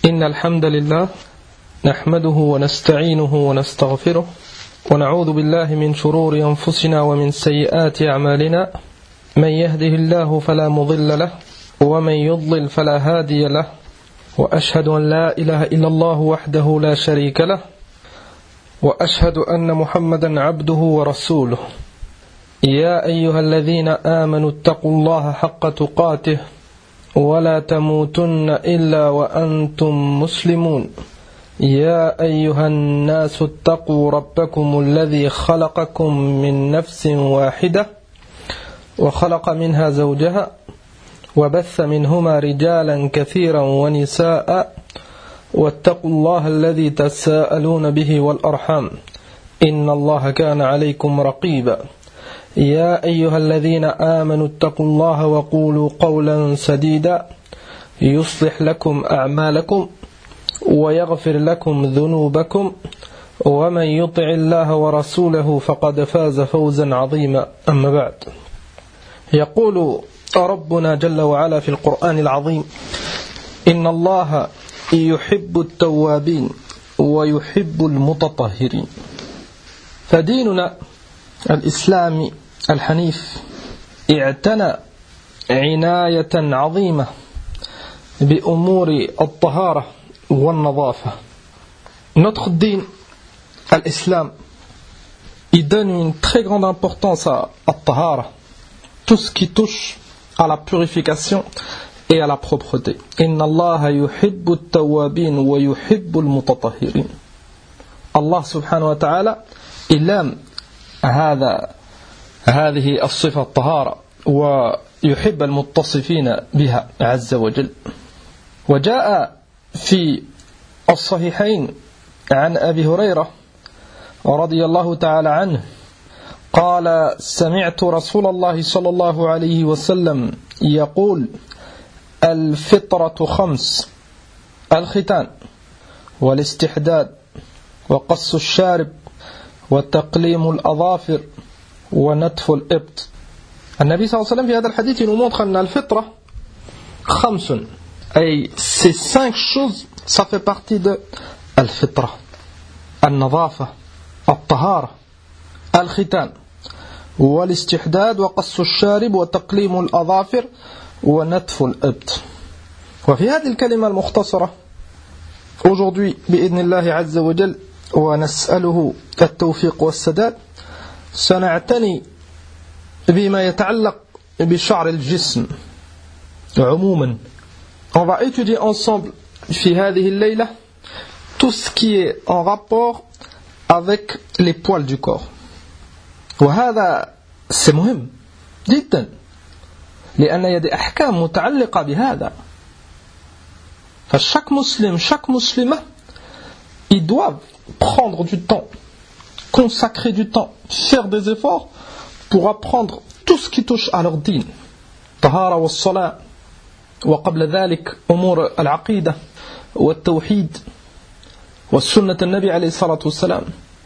إن الحمد لله نحمده ونستعينه ونستغفره ونعوذ بالله من شرور أنفسنا ومن سيئات أعمالنا من يهده الله فلا مضل له ومن يضلل فلا هادي له وأشهد أن لا إله إلا الله وحده لا شريك له وأشهد أن محمدا عبده ورسوله يا أيها الذين آمنوا اتقوا الله حق تقاته ولا تموتن إلا وأنتم مسلمون يا أيها الناس اتقوا ربكم الذي خلقكم من نفس واحدة وخلق منها زوجها وبث منهما رجالا كثيرا ونساء واتقوا الله الذي تساءلون به والأرحام إن الله كان عليكم رقيبا يا أيها الذين آمنوا اتقوا الله وقولوا قولا سديدا يصلح لكم أعمالكم ويغفر لكم ذنوبكم ومن يطع الله ورسوله فقد فاز فوزا عظيما أما بعد يقول ربنا جل وعلا في القرآن العظيم إن الله يحب التوابين ويحب المتطهرين. فديننا الإسلامي الحنيف اعتنى عناية عظيمة بأمور الطهارة والنظافة. Notre din, l'islam, il donne une très grande importance à الطهارة, tout ce qui touche à la purification et à la propreté. إن الله يحب التوابين ويحب المتطهرين. Allah subhanahu wa ta'ala, il aime هذه الصفة الطهارة ويحب المتصفين بها عز وجل. وجاء في الصحيحين عن أبي هريرة رضي الله تعالى عنه قال سمعت رسول الله صلى الله عليه وسلم يقول الفطرة 5 الختان والاستحداد وقص الشارب وتقليم الأظافر ونتف الإبط. النبي صلى الله عليه وسلم في هذا الحديث nous montre أن الفطرة 5 أي ces 5 choses ça fait partie de الفطرة النظافة الطهارة الختان والاستحداد وقص الشارب وتقليم الأظافر ونتف الإبط. وفي هذه الكلمة المختصرة aujourd'hui بإذن الله عز وجل ونسأله التوفيق والسداد سنعتني بما يتعلق بشعر الجسم عموما. On va étudier ensemble في هذه الليلة tout ce qui est en rapport avec les poils du corps. وهذا c'est مهم جدا لأن يد أحكام متعلقة بهذا. فchaque مسلم chaque musulman ils doivent prendre du temps, consacrer du temps, faire des efforts pour apprendre tout ce qui touche à leur dîn. Tahara wa salat, wa qabla dhalik umur al-aqida, wa al-tawhid, wa sunnat al-nabi alayhi salatu wa salam.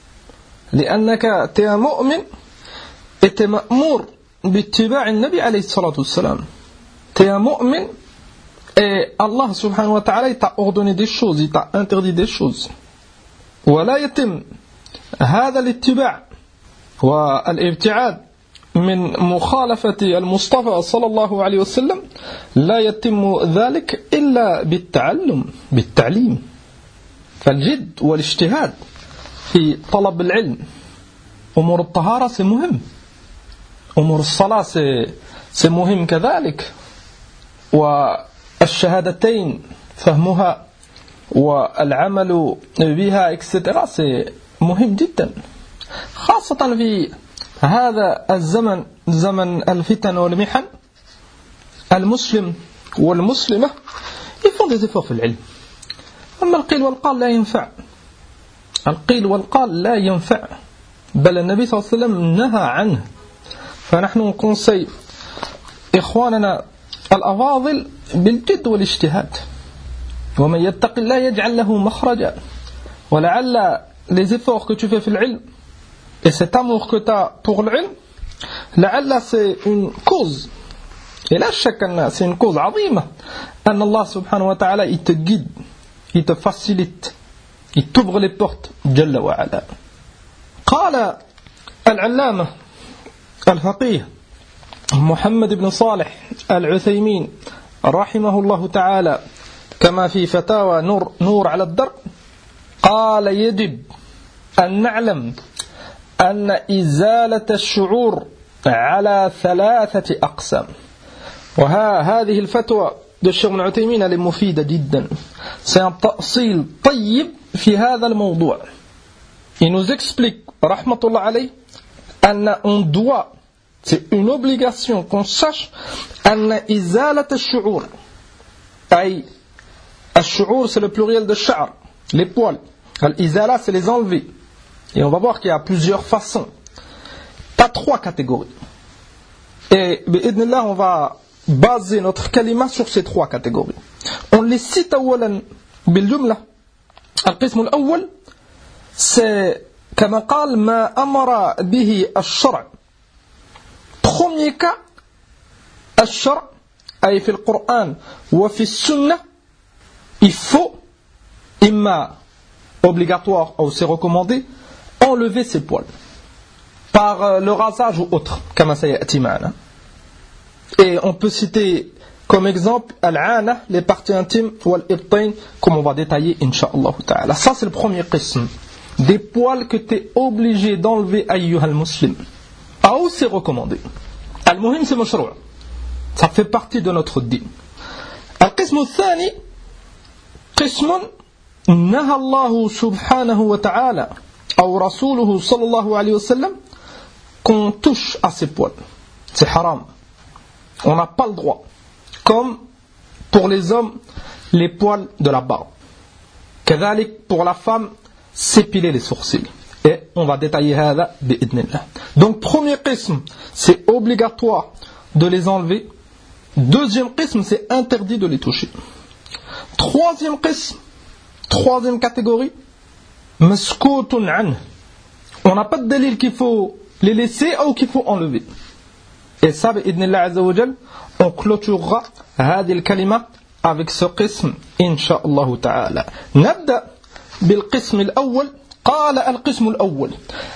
لأنك t'es un mu'min et t'es ma'mour باتباع النبي عليه الصلاة والسلام. T'es un mu'min et Allah subhanahu wa ta'ala il t'a ordonné des choses, il t'a interdit des choses. ولا يتم هذا الاتباع والابتعاد من مخالفة المصطفى صلى الله عليه وسلم لا يتم ذلك إلا بالتعليم. فالجد والاجتهاد في طلب العلم. أمور الطهارة c'est مهم. أمور الصلاة c'est مهم كذلك. والشهادتين فهمها والعمل بها etc. c'est مهم جدا خاصة في هذا الزمن زمن الفتن والمحن. المسلم والمسلمة ils font des efforts في العلم. أما القيل والقال لا ينفع. القيل والقال لا ينفع بل النبي صلى الله عليه وسلم نهى عنه. فنحن نكونسي إخواننا الأفاضل بالجد والاجتهاد. ومن يتق الله يجعل له مخرجا. ولعل les efforts que tu fais في العلم et cet amour que tu as pour l'ilm لعل c'est une cause Et là, c'est une cause عظيمة أن الله سبحانه وتعالى il te guide, il te facilite, il t'ouvre les portes, Jalla wa ala. قال العلامة الفقيه محمد بن صالح العثيمين رحمه الله تعالى كما في فتاوى نور على الدرب قال يجب أن نعلم أن إزالة الشعور على 3 أقسام. وهذه الفتوى للشيخ ابن عثيمين elle est مفيدة جدا. C'est un تأصيل طيب في هذا الموضوع. Il nous explique rahmatullah alayh on doit, c'est une obligation qu'on sache أن إزالة الشعور أي الشعور c'est le pluriel de شعر, les poils. L'izala c'est les enlever. Et on va voir qu'il y a plusieurs façons. Pas 3 catégories. Et bi'idnillah, on va baser notre kalima sur ces 3 catégories. On les cite أولا بالجملة. القسم الأول c'est كما قال ما أمر به الشرع. Premier cas, الشرع أي في القرآن وفي السنة, il faut إما obligatoire ou c'est recommandé enlever ses poils par le rasage ou autre كما سيأتي معنا. Et on peut citer comme exemple al-ana, les parties intimes, ou al-ibtain, comme on va détailler incha'Allah ta'ala. Ça c'est le premier qism, des poils que tu es obligé d'enlever ayyuhal muslim, ou c'est recommandé. Al-muhim c'est mashrou', ça fait partie de notre din. Al-qism al-thani قسم نهى الله سبحانه وتعالى أو رسوله صلى الله عليه وسلم qu'on touche à ses poils. C'est haram. On n'a pas le droit. Comme pour les hommes, les poils de la barbe. كذلك pour la femme, s'épiler les sourcils. Et on va détailler هذا بإذن الله. Donc premier qism, c'est obligatoire de les enlever. Deuxième qism, c'est interdit de les toucher. Troisième qism, troisième catégorie, maskoutun an. On n'a pas de dalil qu'il faut les laisser ou qu'il faut enlever. Et ça, bi'idnillah azza wa jal, on clôturera هذه الكلمة avec ce qism, incha'Allah ta'ala. نبدأ بالقسم الأول. قال القسم الأول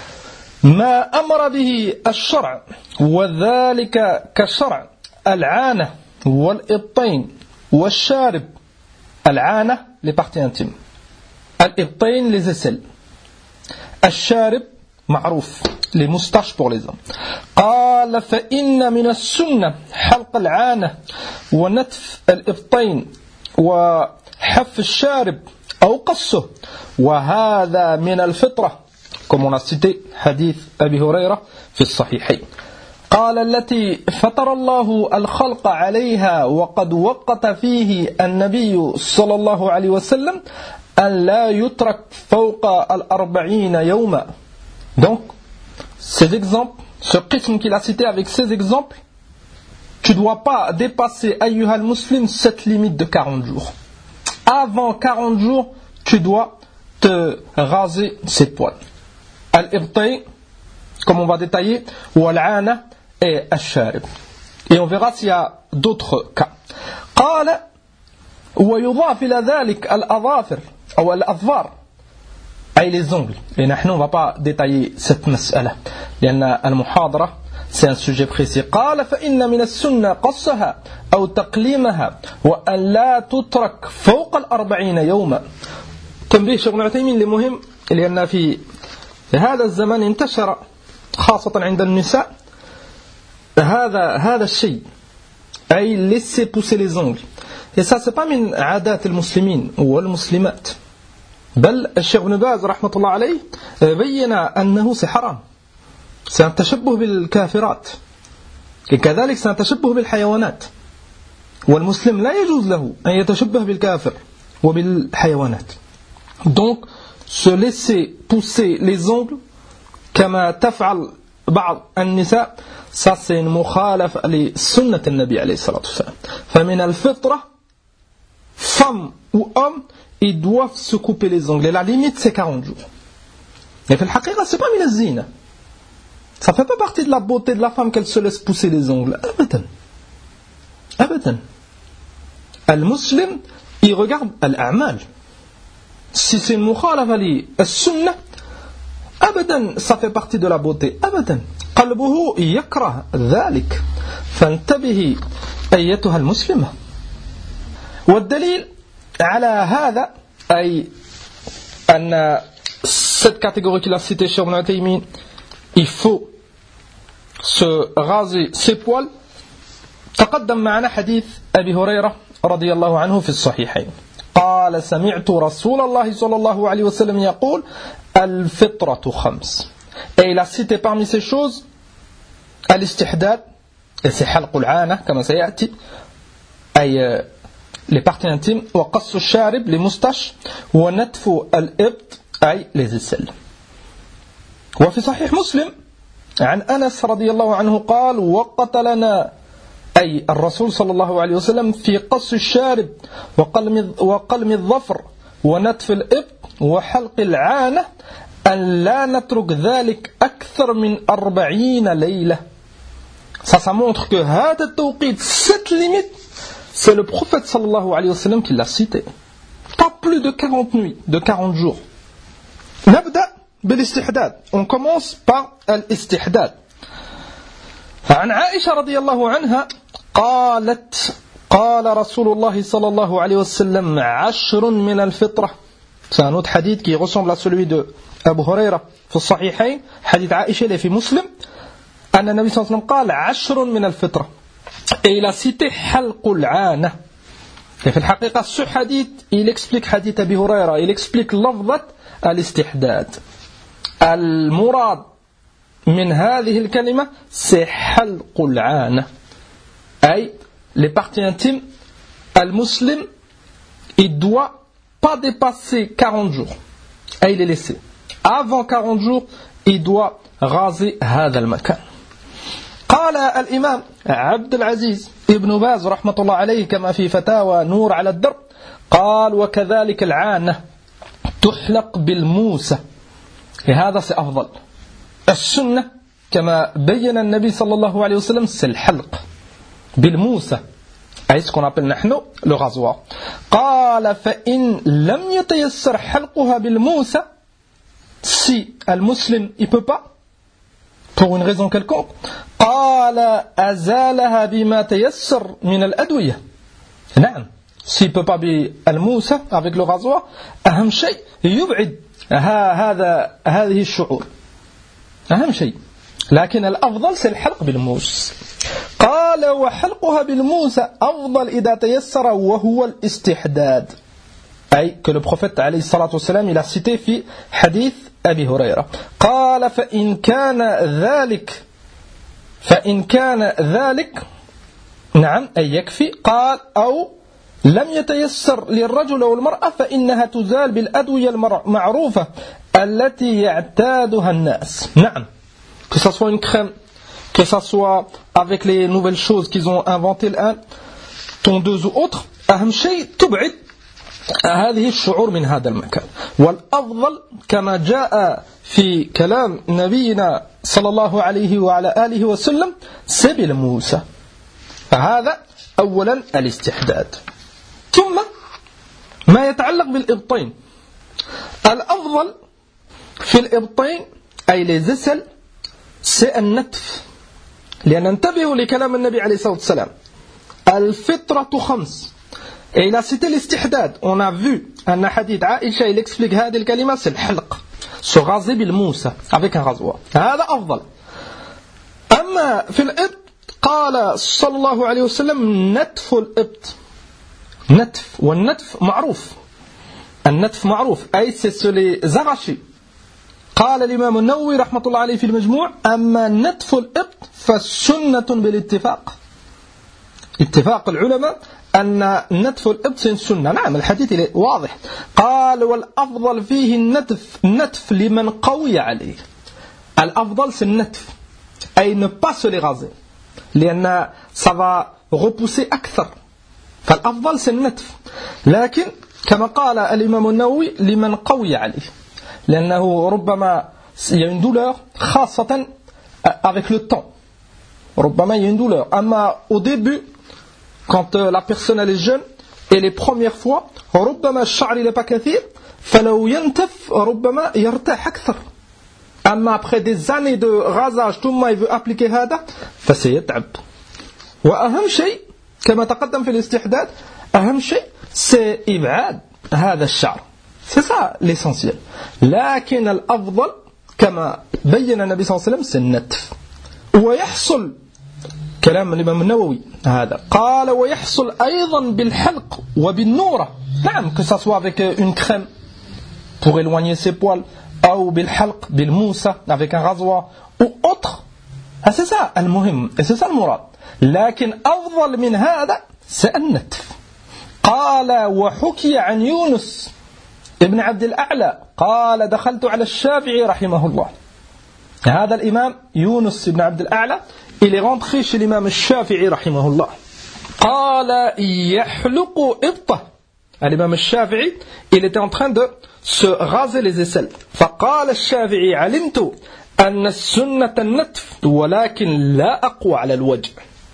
ما أمر به الشرع وذلك كشرع العانة والإبطين والشارب. العانة les parties intimes, الإبطين les aisselles, الشارب معروف les moustaches pour les hommes. قال فإن من السنة حلق العانة ونتف الإبطين وحف الشارب أو قصه وهذا من الفطرة comme on a cité حديث أبي هريرة في الصحيحين. قال التي فطر الله الخلق عليها وقد وقت فيه النبي صلى الله عليه وسلم أن لا يترك فوق 40 يوما. Donc ces exemples, ce qism qu'il a cité avec ces exemples, tu ne dois pas dépasser ayyuhal muslim cette limite de 40 jours. Avant 40 jours, tu dois te raser ses poils. Al-ibtai, comme on va détailler, ou al-ana et al-sharib. Et on verra s'il y a d'autres cas. قال ويضاف إلى ذلك الأظافر أو الأظفار أي les ongles. Et نحن on ne va pas détailler cette مسألة لأن المحاضرة c'est un sujet précis. قال فإن من السنة قصها أو تقليمها وأن لا تترك فوق 40 يوما. تنبيه شيخ ابن عثيمين لمهم لأن في هذا الزمان انتشر خاصة عند النساء هذا الشيء أي laisser pousser les ongles. Et ça c'est pas من عادات المسلمين والمسلمات. بل الشيخ ابن باز رحمة الله عليه بين أنه c'est حرام. C'est un تشبه بالكافرات. كذلك c'est un تشبه بالحيوانات. والمسلم لا يجوز له أن يتشبه بالكافر وبالحيوانات. Donc se laisser pousser les ongles كما تفعل بعض النساء, ça c'est une مخالفة لسنة النبي عليه الصلاة والسلام. فمن الفطرة, femme ou homme, ils doivent se couper les ongles. Et la limite c'est 40 jours. Mais في الحقيقة c'est pas من الزينة. Ça fait pas partie de la beauté de la femme qu'elle se laisse pousser les ongles. أبدا. أبدا. المسلم, il regarde الأعمال. si c'est une mukhalafa li as-sunnah, abadan, ça fait partie de la beauté. Abadan. قلبه يكره ذلك فانتبهي أيتها المسلمة. والدليل على هذا أي أن cette catégorie qu'il a citée chez Ibn Taymiyyah, il faut se raser ses poils. تقدم معنا حديث أبي هريرة رضي الله عنه في الصحيحين قال سمعت رسول الله صلى الله عليه وسلم يقول الفطرة خمس. Et il a cité parmi ces choses الاستحداد, et c'est حلق العانة كما سيأتي, أي les parties intimes, وقص الشارب, les moustaches, ونتف الإبط, أي les aisselles. وفي صحيح مسلم عن أنس رضي الله عنه قال وقتلنا أي الرسول صلى الله عليه وسلم في قص الشارب وقلم الظفر ونتف الإبط وحلق العانة أن لا نترك ذلك أكثر من 40 ليلة. Ça montre que هذا التوقيت, cette limite, c'est le prophète sallallahu alayhi wa sallam qui l'a cité. Pas plus de 40 nuits, de 40 jours. نبدأ بالاستحداد. On commence par الاستحداد. عن عائشة رضي الله عنها قالت قال رسول الله صلى الله عليه وسلم 10 من الفطرة. C'est un autre hadith qui ressemble à celui de Abu Huraira في الصحيحين, hadith عائشة اللي في مسلم, أن النبي صلى الله عليه وسلم قال 10 من الفطرة. Et il a cité حلق العانة. Et في الحقيقة ce hadith, il explique hadith Abi Huraira, il explique لفظة الاستحداد. المراد من هذه الكلمة c'est حلق العانة, أي les parties intimes. المسلم, il doit pas dépasser 40 jours, et il est laissé. Avant 40 jours, il doit raser هذا المكان. قال الإمام عبد العزيز ابن باز رحمة الله عليه كما في فتاوى نور على الدرب قال وكذلك العانة تحلق بالموسى. هذا سأفضل. السنة كما بين النبي صلى الله عليه وسلم c'est الحلق بالموسى, أي ce qu'on appelle نحن le rasoir. قال فإن لم يتيسر حلقها بالموسى, si المسلم il peut pas pour une raison quelconque, قال أزالها بما تيسر من الأدوية. نعم, s'il peut pas بالموسى avec le rasoir, أهم شيء يبعد هذه الشعور, أهم شيء. لكن الأفضل c'est الحلق بالموس. قال وحلقها بالموسى أفضل إذا تيسر وهو الاستحداد, أي que le prophète عليه الصلاة والسلام il a cité في حديث أبي هريرة. قال فإن كان ذلك نعم أي يكفي. قال أو لم يتيسر للرجل والمرأة فإنها تزال بالأدوية المعروفة التي يعتادها الناس. نعم, que ça soit une crème, que ça soit avec les nouvelles choses qu'ils ont inventées الآن, tondeuse ou autre, أهم شيء تبعد هذه الشعور من هذا المكان. والأفضل كما جاء في كلام نبينا صلى الله عليه وعلى آله وسلم سبيل موسى. فهذا أولا الاستحداد. ثم ما يتعلق بالإبطين. الأفضل في الإبطين أي les aisselles c'est النتف, لأن ننتبه لكلام النبي عليه الصلاة والسلام الفطرة 5. Et il a cité l'istihdad. On a vu un hadith Aïcha, il explique هذه الكلمة c'est الحلق, se raser بالموسى avec un rasoir. هذا أفضل. أما في الإبط قال صلى الله عليه وسلم نتف الإبط. نتف, والنتف معروف, النتف معروف أي c'est se les arracher. قال الإمام النووي رحمة الله عليه في المجموع أما نتف الإبط فالسنة بالاتفاق, اتفاق العلماء أن نتف الإبط سنة. نعم, الحديث واضح. قال والأفضل فيه النتف لمن قوي عليه. الأفضل c'est النتف, أي ne pas se les raser, لأن ça va repousser أكثر. فالأفضل c'est النتف, لكن كما قال الإمام النووي لمن قوي عليه, لأنه ربما il y a une douleur خاصة avec le temps. ربما il y a une douleur. أما au début, quand la personne elle est jeune, Et les premières fois, ربما الشعر il n'est pas كثير فلو ينتف ربما يرتاح أكثر. أما après des années de rasage ثم il veut appliquer هذا فسيتعب. وأهم شيء كما تقدم في الاستحداد أهم شيء c'est إبعاد هذا الشعر. C'est ça l'essentiel. لكن الأفضل كما بين النبي صلى الله عليه وسلم c'est النتف. ويحصل كلام الإمام النووي هذا قال ويحصل أيضا بالحلق وبالنورة. نعم que ça soit avec une crème pour éloigner ses poils أو بالحلق بالموسى avec un rasoir ou autre. C'est ça المهم et c'est ça المراد. لكن أفضل من هذا c'est النتف. قال وحكي عن يونس ابن عبد الأعلى قال دخلت على الشافعي رحمه الله. هذا الإمام يونس بن عبد الأعلى il est rentré chez l'imam الشافعي رحمه الله. قال يحلق إبطه. الإمام الشافعي il était en train de se raser les aisselles. فقال الشافعي علمت أن السنة النتف ولكن لا أقوى على الوجع.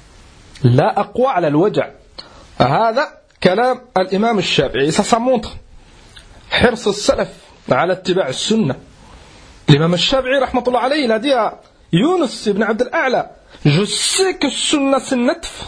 لا أقوى على الوجع. هذا كلام الإمام الشافعي. Ça montre حرص السلف على اتباع السنة. الإمام الشافعي رحمة الله عليه il a dit à Yunus ibn Abd al-A'la je sais que السنة c'est النتف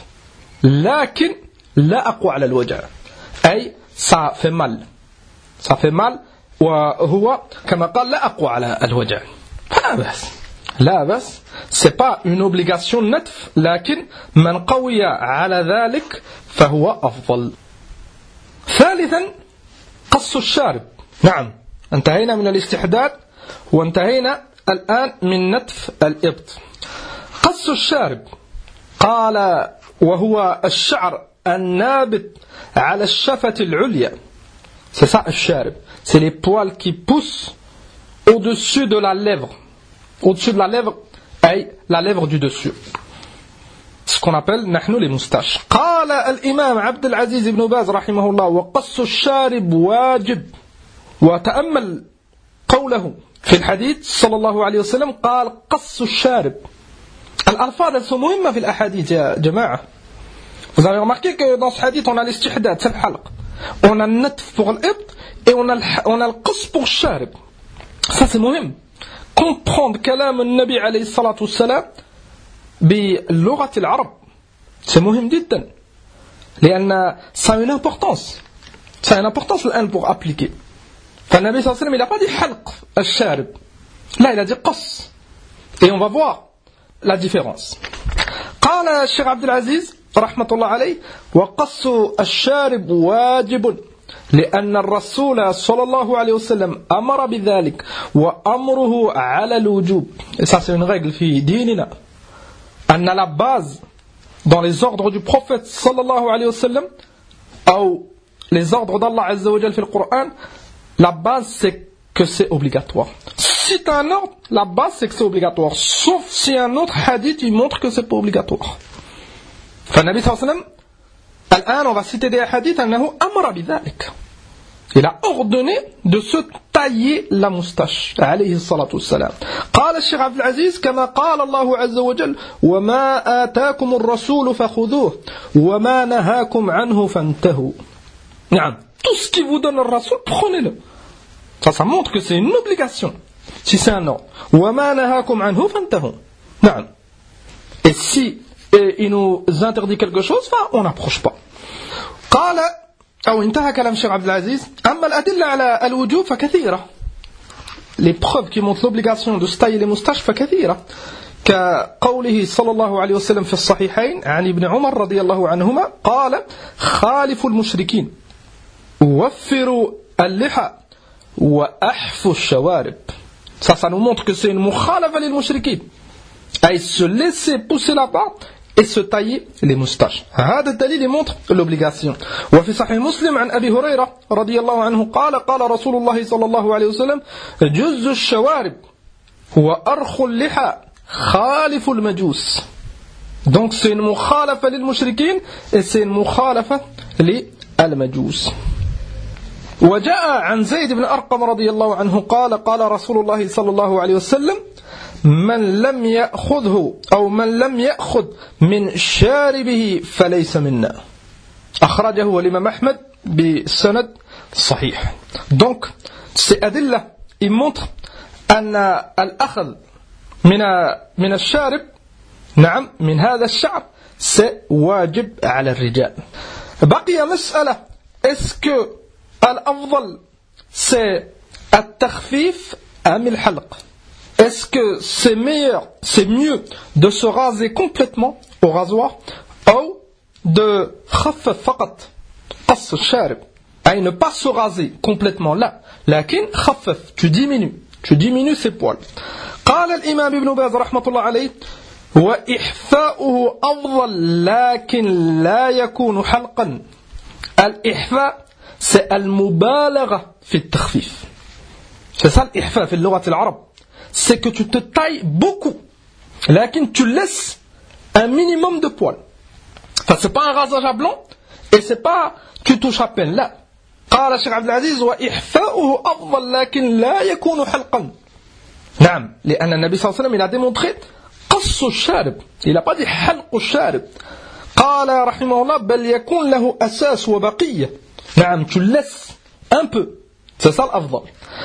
لكن لا أقوى على الوجع. أي ça fait mal. Ça fait mal وهو كما قال لا أقوى على الوجع. لا بس لا بس c'est pas une obligation نتف لكن من قوي على ذلك فهو أفضل. ثالثا قص الشارب. نعم انتهينا من الاستحداد وانتهينا الآن من نتف الإبط. قص الشارب قال وهو الشعر النابت على الشفة العليا. C'est ça الشارب. C'est les poils qui poussent au-dessus de la lèvre. Au-dessus de la lèvre, أي la lèvre du dessus. Ce qu'on appelle نحن les moustaches. قال الإمام عبد العزيز بن باز رحمه الله وقص الشارب واجب. وتأمل قوله في الحديث صلى الله عليه وسلم قال قص الشارب. الألفاظ sont مهمة في الأحاديث يا جماعة. Vous avez remarqué que dans ce hadith on a l'istihdad, c'est le halq. On a le natf pour l'ibt et on a le qas pour le sharib. Ça c'est مهم. Comprendre كلام النبي عليه الصلاة والسلام بلغة العرب c'est مهم جدا. لأن ça a une importance. Ça a une importance الآن pour appliquer. فالنبي صلى الله عليه وسلم il n'a pas dit حلق الشارب. Là il a dit قص. Et on va voir la différence. قال الشيخ عبد العزيز رحمة الله عليه وقص الشارب واجب لأن الرسول صلى الله عليه وسلم أمر بذلك وأمره على الوجوب. Et ça c'est une règle في ديننا أن la base dans les ordres du prophète صلى الله عليه وسلم أو les ordres d'Allah عز وجل في القرآن la base c'est que c'est obligatoire. Si tu as un ordre, la base c'est que c'est obligatoire. Sauf si un autre hadith il montre que c'est pas obligatoire. فالنبي صلى الله عليه وسلم الآن on va citer des hadiths أنه أمر بذلك. Il a ordonné de se tailler la moustache عليه الصلاة والسلام. قال الشيخ عبد العزيز كما قال الله عز وجل وما آتاكم الرسول فخذوه وما نهاكم عنه فانتهوا. نعم tout ce qui vous donne le rasoul prenez-le. Ça montre que c'est une obligation. Si c'est un ordre. وما نهاكم عنه فانتهوا. نعم. Et si il nous interdit quelque chose, on n'approche pas. قال أو انتهى كلام الشيخ عبد العزيز أما الأدلة على الوجوب فكثيرة. Les preuves qui montrent l'obligation de se tailler les moustaches فكثيرة. كقوله صلى الله عليه وسلم في الصحيحين عن ابن عمر رضي الله عنهما قال خالفوا المشركين وفروا اللحى وأحفوا الشوارب. Ça nous montre que c'est une mukhalafa lil mushrikin. À se laisser pousser la barbe et se tailler les moustaches. هذا الدليل montre l'obligation. وفي صحيح مسلم عن أبي هريرة رضي الله عنه قال قال رسول الله صلى الله عليه وسلم جز الشوارب وأرخ اللحى خالف المجوس. Donc c'est une mukhalafa lil mushrikin et c'est une mukhalafa للمجوس. وجاء عن زيد بن أرقم رضي الله عنه قال قال رسول الله صلى الله عليه وسلم من لم يأخذه أو من لم يأخذ من شاربه فليس منا. أخرجه الإمام أحمد بسند صحيح. Donc ces adilla ils montrent أن الأخذ من الشارب نعم من هذا الشعر c'est واجب على الرجال. بقي مسألة est-ce que الأفضل c'est التخفيف أم الحلق? Est-ce que c'est meilleur, c'est mieux de se raser complètement au rasoir ou de خفف فقط قص الشارب أي ne pas se raser complètement là لكن خفف tu diminues ses poils. قال الإمام ابن باز رحمة الله عليه وإحفاؤه أفضل لكن لا يكون حلقا. الإحفاء c'est المبالغة في التخفيف. C'est ça l'ihfa في اللغة العرب. C'est que tu te tailles beaucoup لكن tu laisses un minimum de poils. Enfin, c'est pas un rasage à blanc et c'est pas tu touches à peine là. قال الشيخ عبد العزيز وإحفاؤه أفضل لكن لا يكون حلقا. نعم لأن النبي صلى الله عليه وسلم il a démontré قص الشارب. Il n'a pas dit حلق الشارب. قال رحمه الله بل يكون له أساس وبقية. نعم tu laisses un peu. C'est ça l'afضل.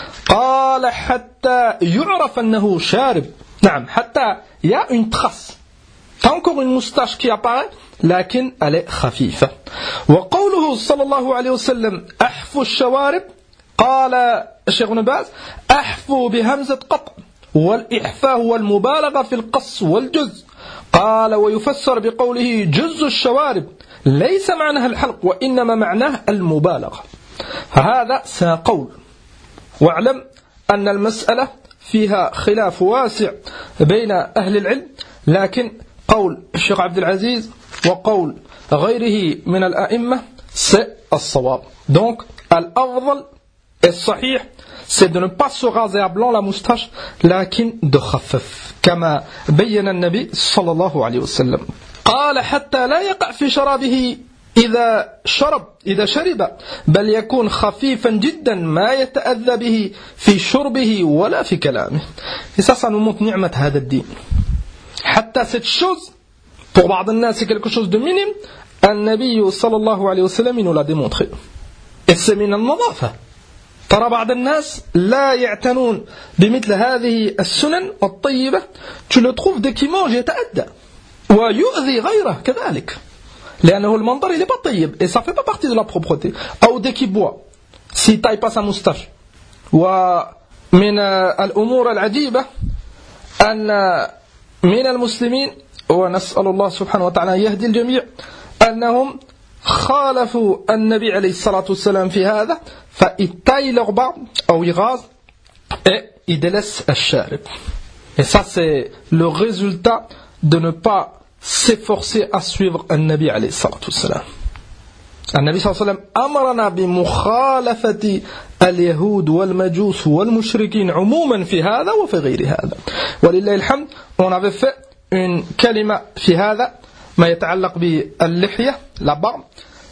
قال حتى يعرف أنه شارب. نعم حتى il y a une trace. T'as encore une moustache qui apparaît لكن elle est خفيفة. وقوله صلى الله عليه وسلم أحفو الشوارب قال الشيخ ابن باز أحفو بهمزة قطع والإحفاء هو المبالغة في القص والجز. قال ويفسر بقوله جز الشوارب ليس معناها الحلق وإنما معناه المبالغة. هذا سقول. واعلم أن المسألة فيها خلاف واسع بين أهل العلم لكن قول الشيخ عبد العزيز وقول غيره من الأئمة c'est الصواب. Donc الأفضل الصحيح c'est de ne pas se raser à blanc la moustache لكن de خفف كما بين النبي صلى الله عليه وسلم. قال حتى لا يقع في شرابه إذا شرب بل يكون خفيفا جدا ما يتأذى به في شربه ولا في كلامه. Et ça nous montre نعمة هذا الدين. حتى cette chose pour بعض الناس c'est quelque chose de minime. النبي صلى الله عليه وسلم nous l'a démontré. Et c'est من النظافة. ترى بعض الناس لا يعتنون بمثل هذه السنن الطيبة. Tu le trouves dès qu'il mange يتأذى ويؤذي غيره كذلك. لأنه المنظر il n'est pas طيب et ça fait pas partie de la propreté. أو dès qu'il boit s'il taille pas sa moustache. ومن الأمور العجيبة أن من المسلمين ونسأل الله سبحانه وتعالى يهدي الجميع أنهم خالفوا النبي عليه الصلاة والسلام في هذا فإils taillent leur barbe أو ils rasent et ils délaissent الشارب. Et ça c'est le résultat de ne pas s'efforcer à suivre النبي عليه الصلاة والسلام. النبي صلى الله عليه وسلم أمرنا بمخالفة اليهود والمجوس والمشركين عموما في هذا وفي غير هذا. ولله الحمد on avait fait une كلمة في هذا ما يتعلق باللحية la barbe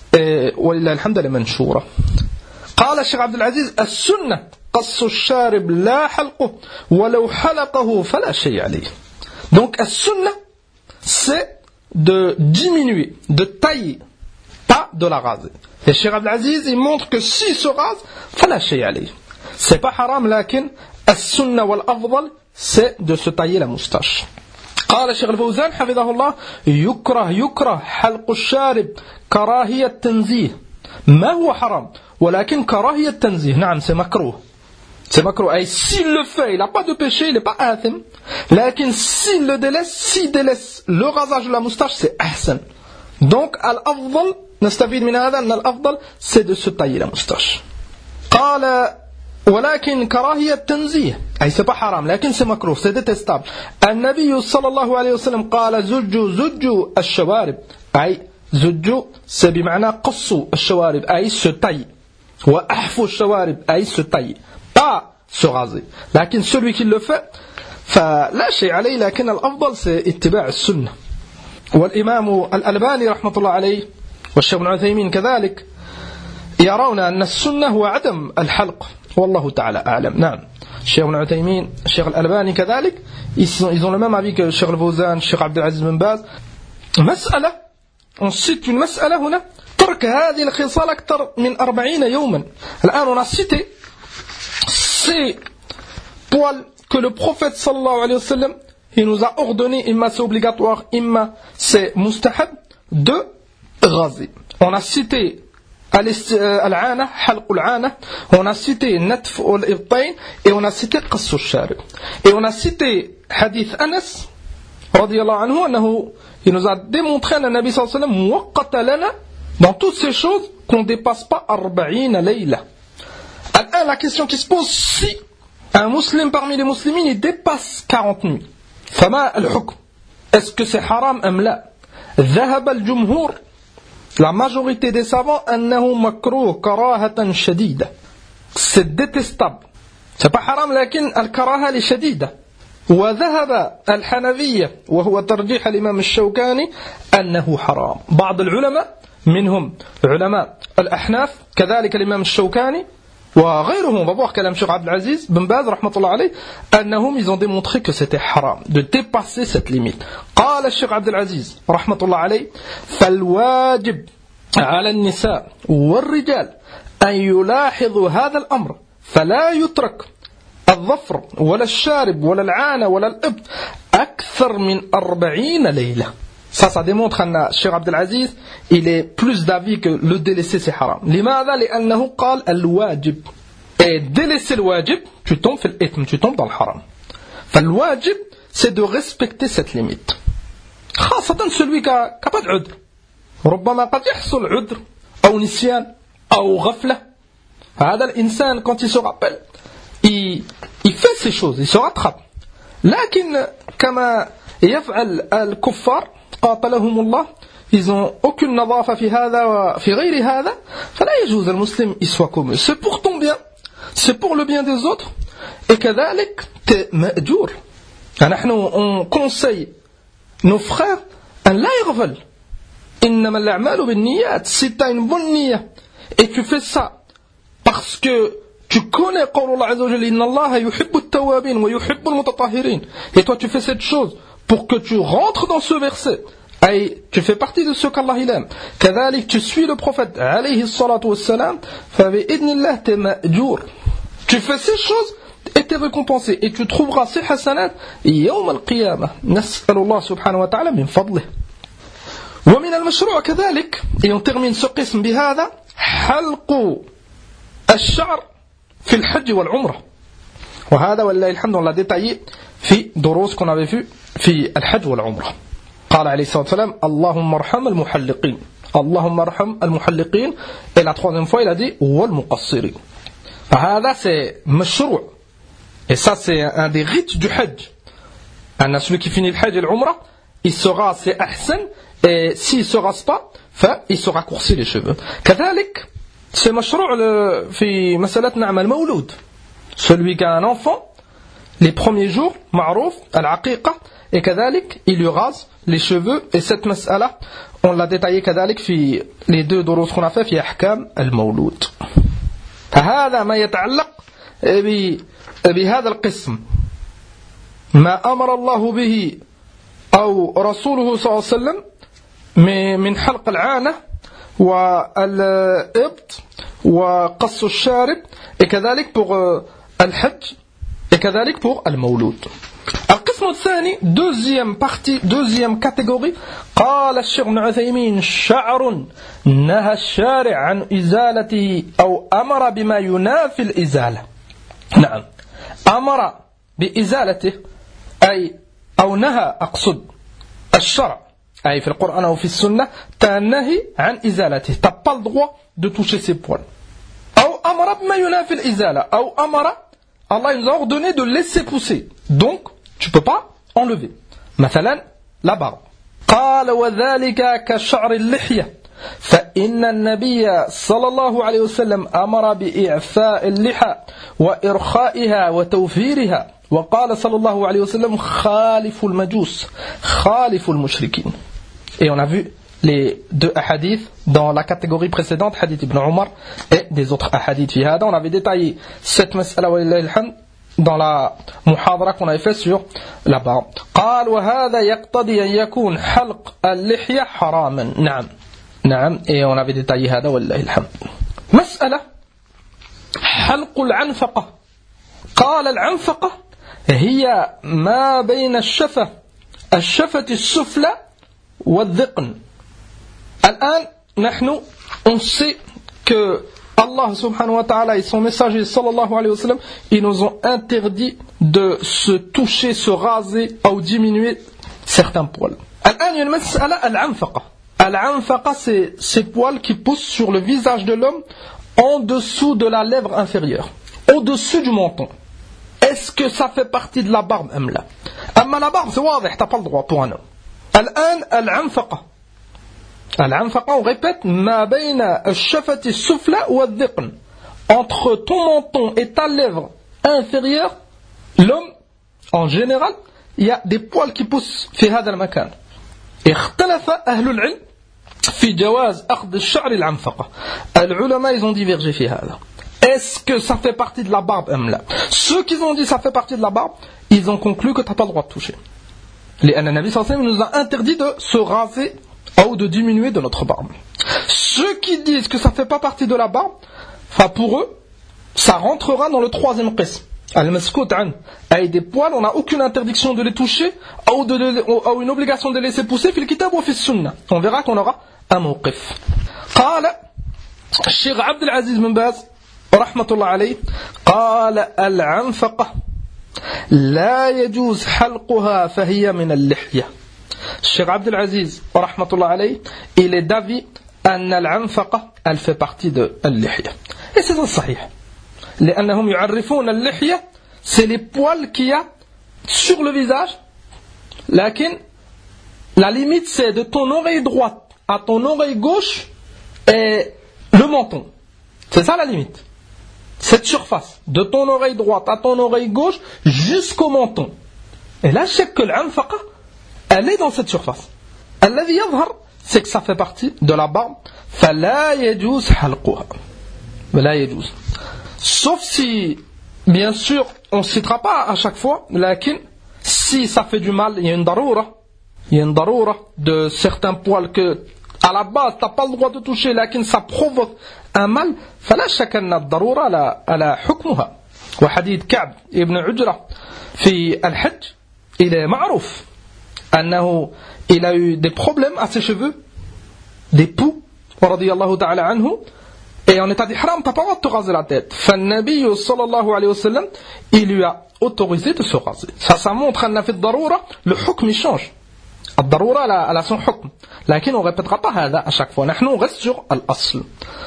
ولله الحمد لمنشورة. قال الشيخ عبد العزيز السنة قص الشارب لا حلقه ولو حلقه فلا شيء عليه. Donc السنة c'est de diminuer, de tailler, pas de la raser. Et Cheikh Abdel Aziz il montre que s'il se rase فلا شيء عليه. C'est pas haram لكن السنة والأفضل c'est de se tailler la moustache. قال الشيخ الفوزان حفظه الله يكره حلق الشارب كراهية تنزيه. ما هو حرام ولكن كراهية تنزيه. نعم c'est makruh. C'est makruh. Et s'il le fait, il n'a pas de péché, il n'est pas athim. لكن s'il le délaisse, s'il délaisse le rasage de la moustache, c'est ahsan. Donc الأفضل نستفيد من هذا أن الأفضل c'est de se tailler la moustache. قال ولكن كراهية تنزيه أي c'est pas حرام لكن c'est makruh, c'est détestable. النبي صلى الله عليه وسلم قال زجوا الشوارب أي زجوا c'est بمعنى قصوا الشوارب أي se taille وأحفوا الشوارب أي se taille pas se raser. لكن celui qui le fait فلا شيء عليه لكن الأفضل c'est اتباع السنة. والإمام الألباني رحمة الله عليه والشيخ ابن عثيمين كذلك يرون أن السنة هو عدم الحلق والله تعالى أعلم. نعم الشيخ ابن عثيمين الشيخ الألباني كذلك ils ont le même avis que الشيخ الفوزان الشيخ عبد العزيز بن باز. مسألة on cite une مسألة هنا ترك هذه الخصال أكثر من 40 يوما. الآن on a cité ces poils que le prophète sallallahu alayhi wa sallam il nous a ordonné, imma c'est obligatoire, imma c'est mustahab, de raser. On a cité al-'ana, halq al-'ana, on a cité natf al-ibtain et on a cité qass al-sharib. Et on a cité hadith Anas radiyallahu anhu annahu il nous a démontré à Nabi sallallahu alayhi wa sallam muwaqqata lana dans toutes ces choses qu'on ne dépasse pas 40 layla. Alors la question qui se pose, si un musulman parmi les musulmans il dépasse 40 nuits, فما الحكم? Est-ce que c'est haram am la? ذهب الجمهور, la majorité des savants, أنه مكروه كراهة شديدة. C'est détestable. C'est pas haram لكن الكراهة لشديدة. وذهب الحنفية وهو ترجيح الإمام الشوكاني أنه حرام. بعض العلماء منهم علماء الأحناف كذلك الإمام الشوكاني وغيرهم, on va voir كلام Cheikh Abdel Aziz Ben Baz رحمة الله عليه, أنهم ils ont démontré que c'était haram de dépasser cette limite. قال الشيخ عبد العزيز رحمة الله عليه فالواجب على النساء والرجال أن يلاحظوا هذا الأمر فلا يترك الظفر ولا الشارب ولا العانة ولا الإبط أكثر من 40 ليلة. Ça démontre que Cheikh Abdel Aziz il est plus d'avis que le délaisser c'est haram. لماذا؟ لأنه قال الواجب. Et délaisser le wajib, tu tombes في الإثم, tu tombes dans le haram. فالواجب c'est de respecter cette limite. خاصة celui qui a pas de عذر. ربما قد يحصل عذر أو نسيان أو غفلة. هذا الإنسان quand il se rappelle, il fait ces choses, il se rattrape. لكن كما يفعل الكفار قاتلهم الله, ils ont aucune نظافة في هذا وفي غير هذا, فلا يجوز المسلم il soit comme eux. C'est pour ton bien, c'est pour le bien des autres, et كذلك t'es مأجور. نحن on conseille nos frères أن لا يغفل. إنما الأعمال بالنيات. Si tu as une bonne niyyah et tu fais ça parce que tu connais قول الله عز وجل إن الله يحب التوابين ويحب المتطهرين, et toi tu fais cette chose pour que tu rentres dans ce verset, et tu fais partie de ceux qu'Allah il aime, كذلك tu suis le prophète عليه الصلاة والسلام, فبإذن الله t'es مأجور. Tu fais ces choses et t'es récompensé, et tu trouveras ces hasanat يوم القيامة. نسأل الله سبحانه وتعالى من فضله. ومن المشروع كذلك, et on termine ce قسم بهذا, حلق الشعر في الحج والعمرة. وهذا والله الحمد لله détaillé في دروس qu'on avait vu في الحج والعمرة. قال عليه الصلاة والسلام اللهم ارحم المحلقين, اللهم ارحم المحلقين, et la troisième fois il a dit والمقصرين. فهذا c'est مشروع, et ça c'est un des rites du hajj. Celui qui finit le hajj et l'umrah, il sera assez ahsan, et s'il ne se rase pas, il se raccourcit les cheveux. كذلك c'est مشروع في مسألة نعمة المولود. Celui qui a un enfant, les premiers jours, معروف العقيقة, et كذلك il lui rase les cheveux, et cette مسألة on l'a détaillé كذلك في les deux دروس qu'on a fait في أحكام المولود. فهذا ما يتعلق بهذا القسم, ما أمر الله به أو رسوله صلى الله عليه وسلم من حلق العانة والإبط وقص الشارب, et كذلك pour الحج, et كذلك pour المولود. القسم الثاني, deuxième partie, deuxième catégorie, قال الشيخ ابن عثيمين شعر نهى الشارع عن إزالته أو أمر بما ينافي الإزالة. نعم, أمر بإزالته أي أو نهى, أقصد الشرع أي في القرآن أو في السنة, تنهي عن إزالته, t'as pas le droit de toucher ses poils. أو أمر بما ينافي الإزالة, أو أمر, Allah nous a ordonné de laisser pousser, donc tu peux pas enlever. مثلا la barbe. قال وذلك كشعر اللحية فإن النبي صلى الله عليه وسلم أمر بإعفاء اللحى وإرخائها وتوفيرها, وقال صلى الله عليه وسلم خالف المجوس خالف المشركين. Et on a vu les deux hadiths dans la catégorie précédente, hadith Ibn Omar et des autres hadiths. On avait détaillé cette mas'ala dans la muhadara qu'on avait fait sur la barbe. قال وهذا يقتضي أن يكون حلق اللحية حراما. نعم, نعم et on avait détaillé هذا والله الحمد. مسألة حلق العنفقة. قال العنفقة هي ما بين الشفة السفلى والذقن. الآن نحن on sait que Allah subhanahu wa ta'ala et son messager sallallahu alayhi wa sallam, ils nous ont interdit de se toucher, se raser ou diminuer certains poils. الآن il y a une مسألة العنفقة. العنفقة c'est ces poils qui poussent sur le visage de l'homme en dessous de la lèvre inférieure, au-dessus du menton. Est-ce que ça fait partie de la barbe ou pas? أما la barbe c'est واضح, t'as pas le droit pour un homme. الآن العنفقة. العنفقة, on répète, ما بين الشفة السفلى والذقن. Entre ton menton et ta lèvre inférieure, l'homme, en général, il y a des poils qui poussent في هذا المكان. اختلف أهل العلم في جواز أخذ الشعر العنفقة. العلماء ils ont divergé في هذا. Est-ce que ça fait partie de la barbe ou pas? Ceux qui ont dit ça fait partie de la barbe, ils ont conclu que tu n'as pas le droit de toucher. لأن النبي صلى الله عليه وسلم nous a interdit de se raser ou de diminuer de notre barbe. Ceux qui disent que ça ne fait pas partie de la barbe, pour eux, ça rentrera dans le troisième qism. Al-maskout an. Avec des poils, on n'a aucune interdiction de les toucher ou une obligation de les laisser pousser fil kitab ou fil sunnah. On verra qu'on aura un mawqif. قال الشيخ عبد العزيز بن باز رحمة الله عليه قال العنفقة لا يجوز حلقها فهي من اللحية. Cheikh Abdel Aziz, rahmatullah alayhi, il est d'avis أن العنفقة elle fait partie de اللحية. Et c'est صحيح. لأنهم يعرفون اللحية, c'est les poils qu'il y a sur le visage. لكن la limite c'est de ton oreille droite à ton oreille gauche et le menton. C'est ça la limite. Cette surface de ton oreille droite à ton oreille gauche jusqu'au menton. Et là, je sais que l'anfaqa, elle est dans cette surface. الذي يظهر, c'est que ça fait partie de la barbe. فلا يجوز حلقها. فلا يجوز. Sauf si, bien sûr, on ne citera pas à chaque fois, lakin, si ça fait du mal, il y a une daroura. Il y a une daroura de certains poils que, à la base, tu n'as pas le droit de toucher, lakin ça provoque un mal. فلا شك أن الضرورة على حكمها. وحديث كعب ابن عجرة في الحج, il est معروف أنه il a eu des problèmes à ses cheveux, des poux, رضي الله تعالى عنه, et en état d'ihram, t'as pas le droit de te raser la tête. فالنبي صلى الله عليه وسلم, il lui a autorisé de se raser. Ça montre أن في الضرورة, le hukm il change. الضرورة elle a son hukm. لكن on répétera pas هذا à chaque fois. نحن on reste sur الأصل.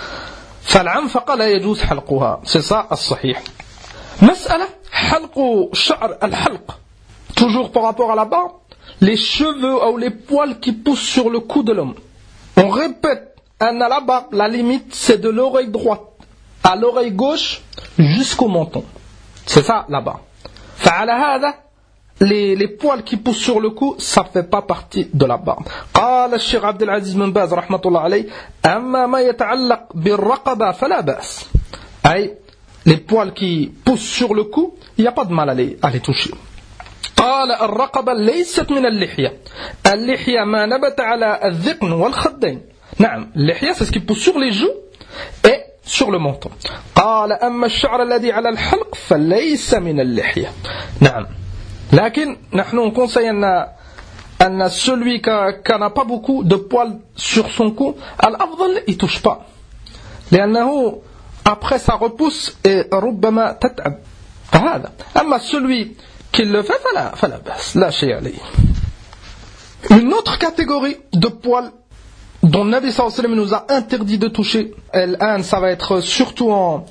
فالعنفقة لا يجوز حلقها. C'est ça الصحيح. مسألة حلق شعر الحلق. Toujours par rapport à la barbe, les cheveux ou les poils qui poussent sur le cou de l'homme. On répète, à la barbe, la limite c'est de l'oreille droite à l'oreille gauche jusqu'au menton. C'est ça la barbe. فعلى هذا, les poils qui poussent sur le cou, ça ne fait pas partie de la barbe. قال الشيخ عبد العزيز بن باز رحمة الله عليه أما ما يتعلق بالرقبة فلا بأس. أي les poils qui poussent sur le cou, il n'y a pas de mal à les toucher. قال الرقبة ليست من اللحية. اللحية ما نبت على الذقن والخدين. نعم, اللحية c'est ce qui pousse sur les joues et sur le menton. قال أما الشعر الذي على الحلق فليس من اللحية. نعم. لكن نحن conseille أن celui qui n'a pas beaucoup de poils sur son cou, الأفضل il touche pas. لأنه après ça repousse et ربما تتعب. فهذا. أما celui qui le fait, فلا بأس, لا شيء عليه. Une autre catégorie de poils dont Nabi sallallahu alayhi wa sallam nous a interdit de toucher, ça va être surtout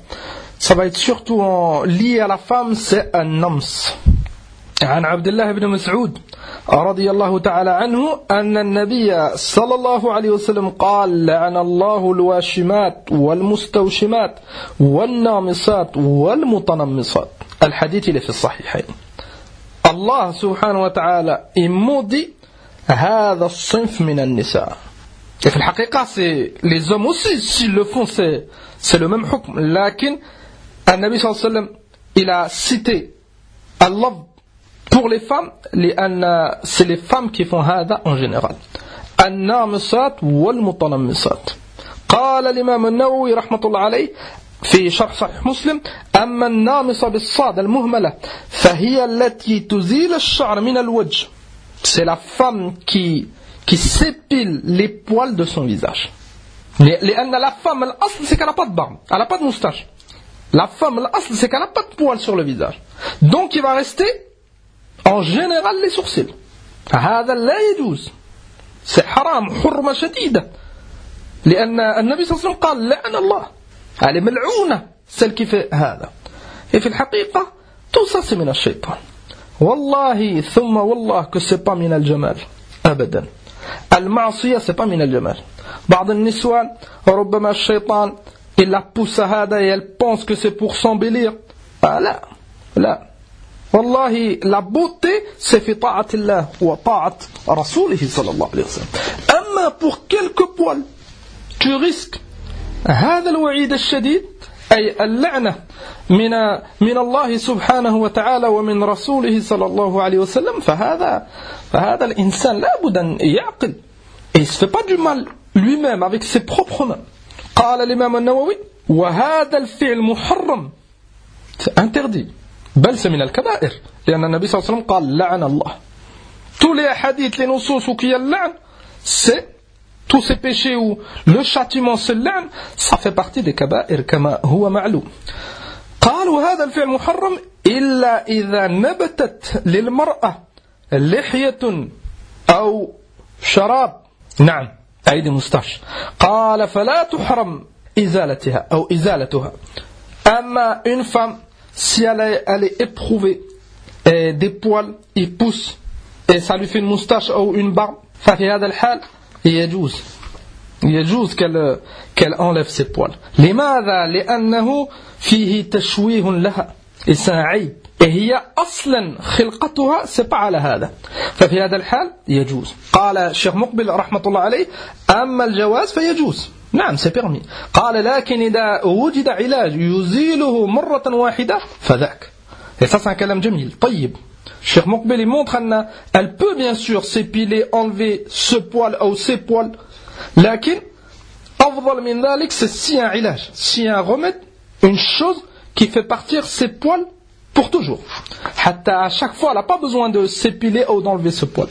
lié à la femme, c'est un nams. عن عبد الله بن مسعود رضي الله تعالى عنه أن النبي صلى الله عليه وسلم قال لعن الله الواشمات والمستوشمات والنامصات والمتنمصات. الحديث اللي في الصحيحين. الله سبحانه وتعالى maudit هذا الصنف من النساء. Et في الحقيقة c'est les hommes aussi, s'ils le font c'est le même hukm. لكن النبي صلى الله عليه وسلم il a cité Allah pour les femmes, c'est les femmes qui font هذا en général. النامصات والمتنمصات. قال الإمام النووي رحمة الله عليه في شرح صحيح مسلم: أما النامصة بالصاد المهملة فهي التي تزيل الشعر من الوجه. C'est la femme qui s'épile les poils de son visage. لأن la femme, l'asl, c'est qu'elle n'a pas de barbe, elle n'a pas de moustache. La femme, l'asl, c'est qu'elle n'a pas de poils sur le visage. Donc il va rester en général les sourcils. هذا لا يجوز. C'est haram, حرمة شديدة. لأن النبي صلى الله عليه وسلم قال: لعن الله. Elle est ملعونة celle qui fait هذا. Et في الحقيقة tout ça c'est من الشيطان. والله ثم والله que c'est pas من الجمال أبدا. المعصية c'est pas من الجمال. بعض النسوان ربما الشيطان il la pousse à هذا et elle pense que c'est pour s'embellir. لا لا. والله la beauté c'est في طاعة الله وطاعة رسوله صلى الله عليه وسلم. أما pour quelques poils tu risques هذا الوعيد الشديد أي اللعنة من الله سبحانه وتعالى ومن رسوله صلى الله عليه وسلم. فهذا الإنسان لا بد أن يعقل et il ne se fait pas du mal lui-même avec ses propres mains. قال الإمام النووي: وهذا الفعل محرم. C'est interdit. بل c'est من الكبائر لأن النبي صلى الله عليه وسلم قال: لعن الله. tous les hadiths, les nusus où il y a l'la'an, c'est tous ces péchés où le châtiment c'est l'la'an, ça fait partie des kaba'ir كما هو معلوم. قالوا هذا الفعل محرم إلا إذا نبتت للمرأة لحية أو شراب. نعم أيدي مستاش. قال فلا تحرم إزالتها أو إزالتها. أما une femme si elle est éprouvée et des poils ils poussent et ça lui fait une moustache ou une barbe, ففي هذا الحال يجوز qu'elle enlève ses poils. لماذا؟ لأنه فيه تشويه لها et c'est un عيب et هي أصلا خلقتها c'est pas على هذا. ففي هذا الحال يجوز. قال الشيخ مقبل رحمة الله عليه: أما الجواز فيجوز. نعم c'est permis. قال لكن إذا وجد علاج يزيله مرة واحدة فذاك. Et ça c'est un كلام جميل طيب. Cheikh Moukbel il montre qu'elle peut bien sûr s'épiler, enlever ce poil ou ces poils. لكن أفضل من ذلك c'est si un علاج, si un remède, une chose qui fait partir ces poils pour toujours. حتى à chaque fois elle n'a pas besoin de s'épiler ou d'enlever ce poil.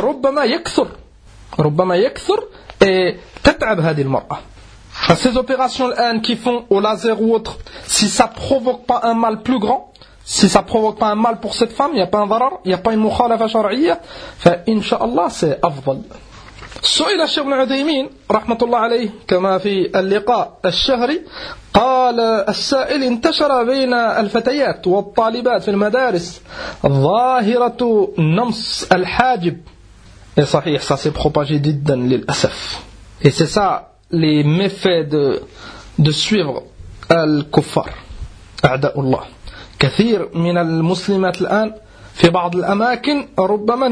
ربما يكثر et تتعب هذه المرأة. Ces opérations qui font au laser ou autre, si ça provoque pas un mal plus grand, si ça provoque pas un mal pour cette femme, il n'y a pas un ضرر, il n'y a pas une مخالفة شرعية, فإن شاء الله c'est أفضل. سئل الشيخ ابن عثيمين رحمة الله عليه كما في اللقاء الشهري قال السائل: انتشر بين الفتيات والطالبات في المدارس ظاهرة نمص الحاجب. Et صحيح ça s'est propagé جدا للأسف. Et c'est ça les méfaits de suivre الكفار أعداء الله. كثير من المسلمات الآن في بعض الأماكن ربما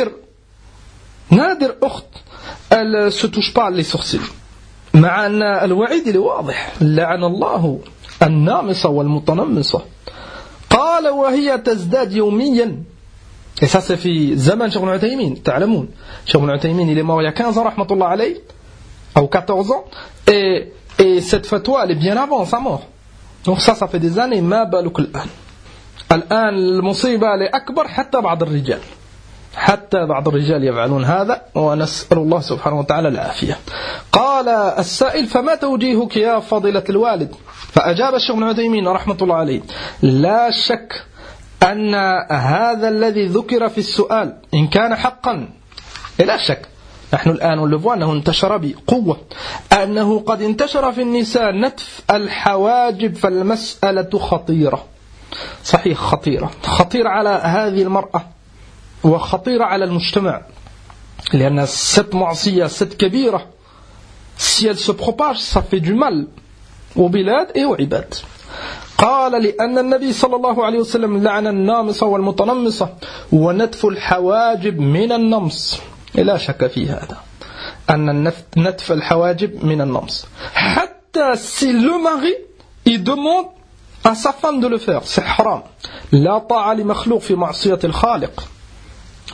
نادر أخت elle se touche pas les sourcils مع أن الوعيد واضح: لعن الله النامصة والمتنمصة. قال وهي تزداد يوميا. et ça c'est في زمن شيخ ابن عثيمين. تعلمون شيخ ابن عثيمين il est mort il y a 15 ans رحمة الله عليه ou 14 ans et cette fatwa elle est bien avant sa mort. donc ça fait des années. ما بالك الآن المصيبة لأكبر حتى بعض الرجال يفعلون هذا ونسأل الله سبحانه وتعالى العافية. قال السائل: فما توجيهك يا فضيلة الوالد؟ فأجاب الشيخ ابن عثيمين رحمة الله عليه: لا شك أن هذا الذي ذكر في السؤال إن كان حقا، لا شك نحن الآن نلفوا أنه انتشر بقوة، أنه قد انتشر في النساء نتف الحواجب، فالمسألة خطيرة. صحيح خطيرة على هذه المرأة وخطيرة على المجتمع، لأن cette معصية cette كبيرة si elle se propage ça fait du mal aux بلاد et aux عباد. قال: لأن النبي صلى الله عليه وسلم لعن النامصة والمتنمصة ونتف الحواجب من النمص. لا شك في هذا أن نتف الحواجب من النمص. حتى si le mari il demande à sa femme de le faire, c'est haram. لا طاعة لمخلوق في معصية الخالق.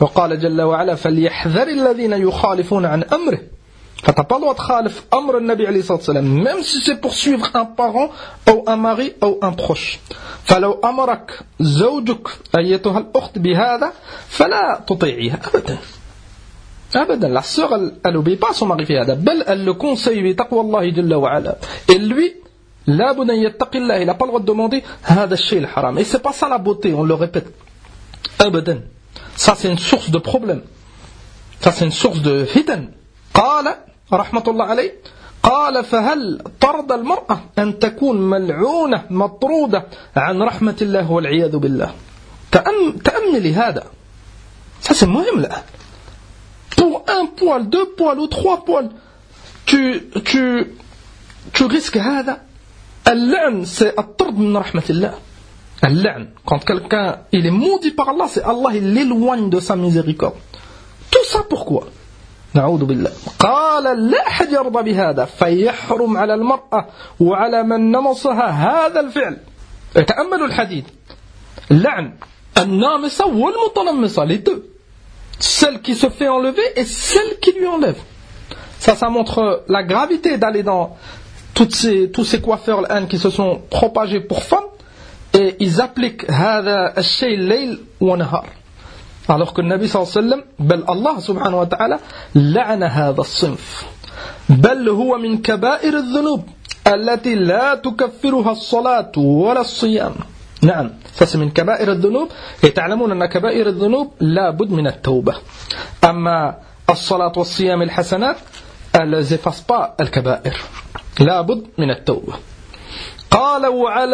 وقال جل وعلا فليحذر الذين يخالفون عن أمره. Enfin, t'as pas le droit de khalif amr al-Nabi alayhi salam, même si c'est pour suivre un parent ou un mari ou un proche. فلو أمرك زوجك أيتها الأخت بهذا فلا تطيعيها أبدا. أبدا. La sœur, elle n'obéit pas à son mari في هذا, بل elle le conseille بتقوى الله جل وعلا. Et lui, لا بد أن يتقي الله, il n'a pas le droit de demander هذا الشيء الحرام. Et c'est pas ça la beauté, on le répète. أبدا. Ça c'est une source de problème. Ça c'est une source de fitan. قال رحمة الله عليه قال فهل ترضى المرأة أن تكون ملعونة مطرودة عن رحمة الله والعياذ بالله. تأملي هذا. Ça c'est مهم الآن. Pour un poil, deux poils ou trois poils, tu risques هذا. اللعن c'est الطرد من رحمة الله. اللعن, quand quelqu'un il est maudit par Allah, c'est Allah il l'éloigne de sa miséricorde. Tout ça pourquoi? نعوذ بالله. قال لا أحد يرضى بهذا فيحرم على المرأة وعلى من نمصها هذا الفعل. تأملوا الحديث. اللعن النامصة والمتنمصة, les deux. Celle qui se fait enlever et celle qui lui enlève. Ça montre la gravité d'aller dans tous ces coiffeurs qui se sont propagés pour femmes et ils appliquent هذا الشيء ليل ونهار. Alors que le Nabi sallallahu alayhi wa sallam, بل Allah subhanahu wa ta'ala لعن هذا الصنف بل هو من كبائر الذنوب التي لا تكفرها الصلاة ولا الصيام. نعم, ça c'est من كبائر الذنوب. Et تعلمون أن كبائر الذنوب لا بد من التوبة. أما الصلاة والصيام الحسنات elles n'effacent pas الكبائر. لا بد من التوبة. قال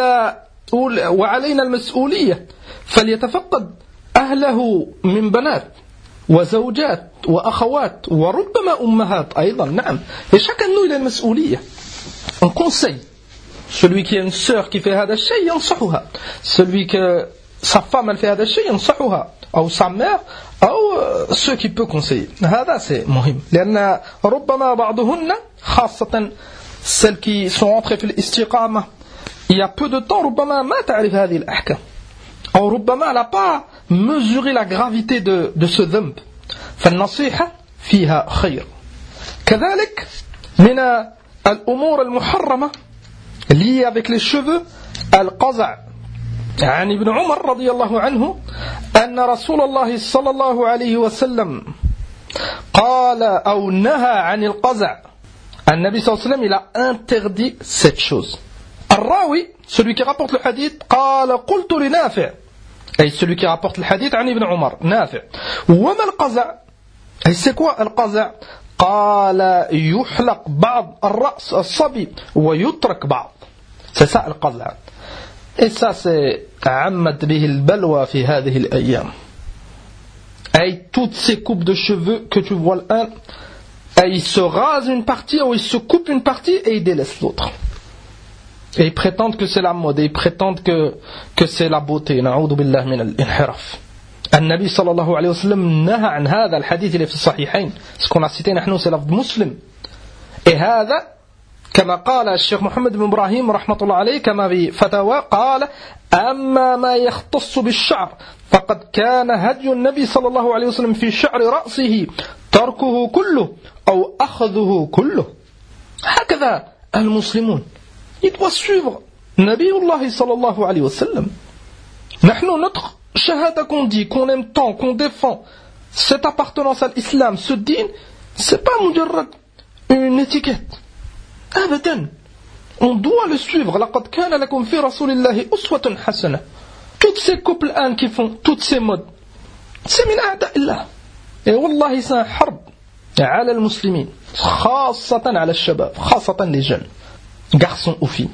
وعلينا المسؤولية فليتفقد أهله من بنات وزوجات وأخوات وربما أمهات أيضا. نعم. Et chacun de nous il a une مسؤولية. On conseille celui qui a une sœur qui fait هذا الشيء ينصحها, celui que sa femme elle fait هذا الشيء ينصحها, ou sa mère, ou ceux qui peut conseiller. هذا c'est مهم لأن ربما بعضهن خاصة celles qui sont entrées في الاستقامة il y a peu de temps ربما ما تعرف هذه الأحكام أو ربما elle n'a pas mesuré la gravité de ce ذنب. فالنصيحة فيها خير. كذلك من الأمور المحرمة liée avec les cheveux القزع. عن ابن عمر رضي الله عنه أن رسول الله صلى الله عليه وسلم قال أو نهى عن القزع. النبي صلى الله عليه وسلم il a interdit cette chose. الراوي, celui qui rapporte le hadith, قال قلت لنافع, et celui qui rapporte le hadith عن ابن عمر نافع, وما القزع, et c'est quoi القزع؟ قال يحلق بعض الرأس الصبي ويترك بعض. c'est ça القزع. et ça c'est عمت به البلوى في هذه الأيام. et toutes ces coupes de cheveux que tu vois l'un, et il se rase une partie ou il se coupe une partie et il délaisse l'autre. Et ils prétendent que c'est la mode, et ils prétendent que c'est la beauté. نعوذ بالله من الانحراف. النبي صلى الله عليه وسلم نهى عن هذا الحديث اللي في الصحيحين. ce qu'on a cité نحن c'est لفظ مسلم. et هذا كما قال الشيخ محمد بن إبراهيم رحمة الله عليه كما في فتاوى قال أما ما يختص بالشعر فقد كان هدي النبي صلى الله عليه وسلم في شعر رأسه تركه كله أو أخذه كله. هكذا المسلمون. Il doit suivre Nabiullah sallallahu alayhi wa sallam. Notre shahada qu'on dit, qu'on aime tant, qu'on défend, cette appartenance à l'islam, ce din, c'est pas une étiquette. Abadan. On doit le suivre. لقد كان لكم في رسول الله أسوة حسنة. Toutes ces couples qui font, toutes ces modes, c'est من أعداء الله. Et والله c'est un harb على المسلمين, خاصة على الشباب, خاصة les jeunes. garçons ou filles.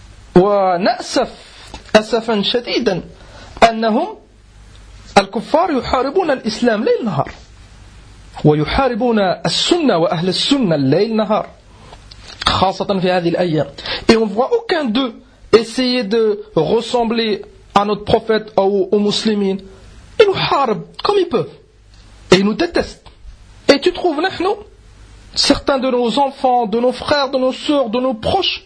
ونأسف أسفا شديدا أنهم الكفار يحاربون الإسلام ليل نهار ويحاربون السنة وأهل السنة الليل نهار خاصة في هذه الأيام. Et on voit aucun d'eux essayer de ressembler à notre prophète ou aux musulmans. Ils nous harbent comme ils peuvent et ils nous détestent. Et tu trouves nous, certains de nos enfants, de nos frères, de nos sœurs, de nos proches,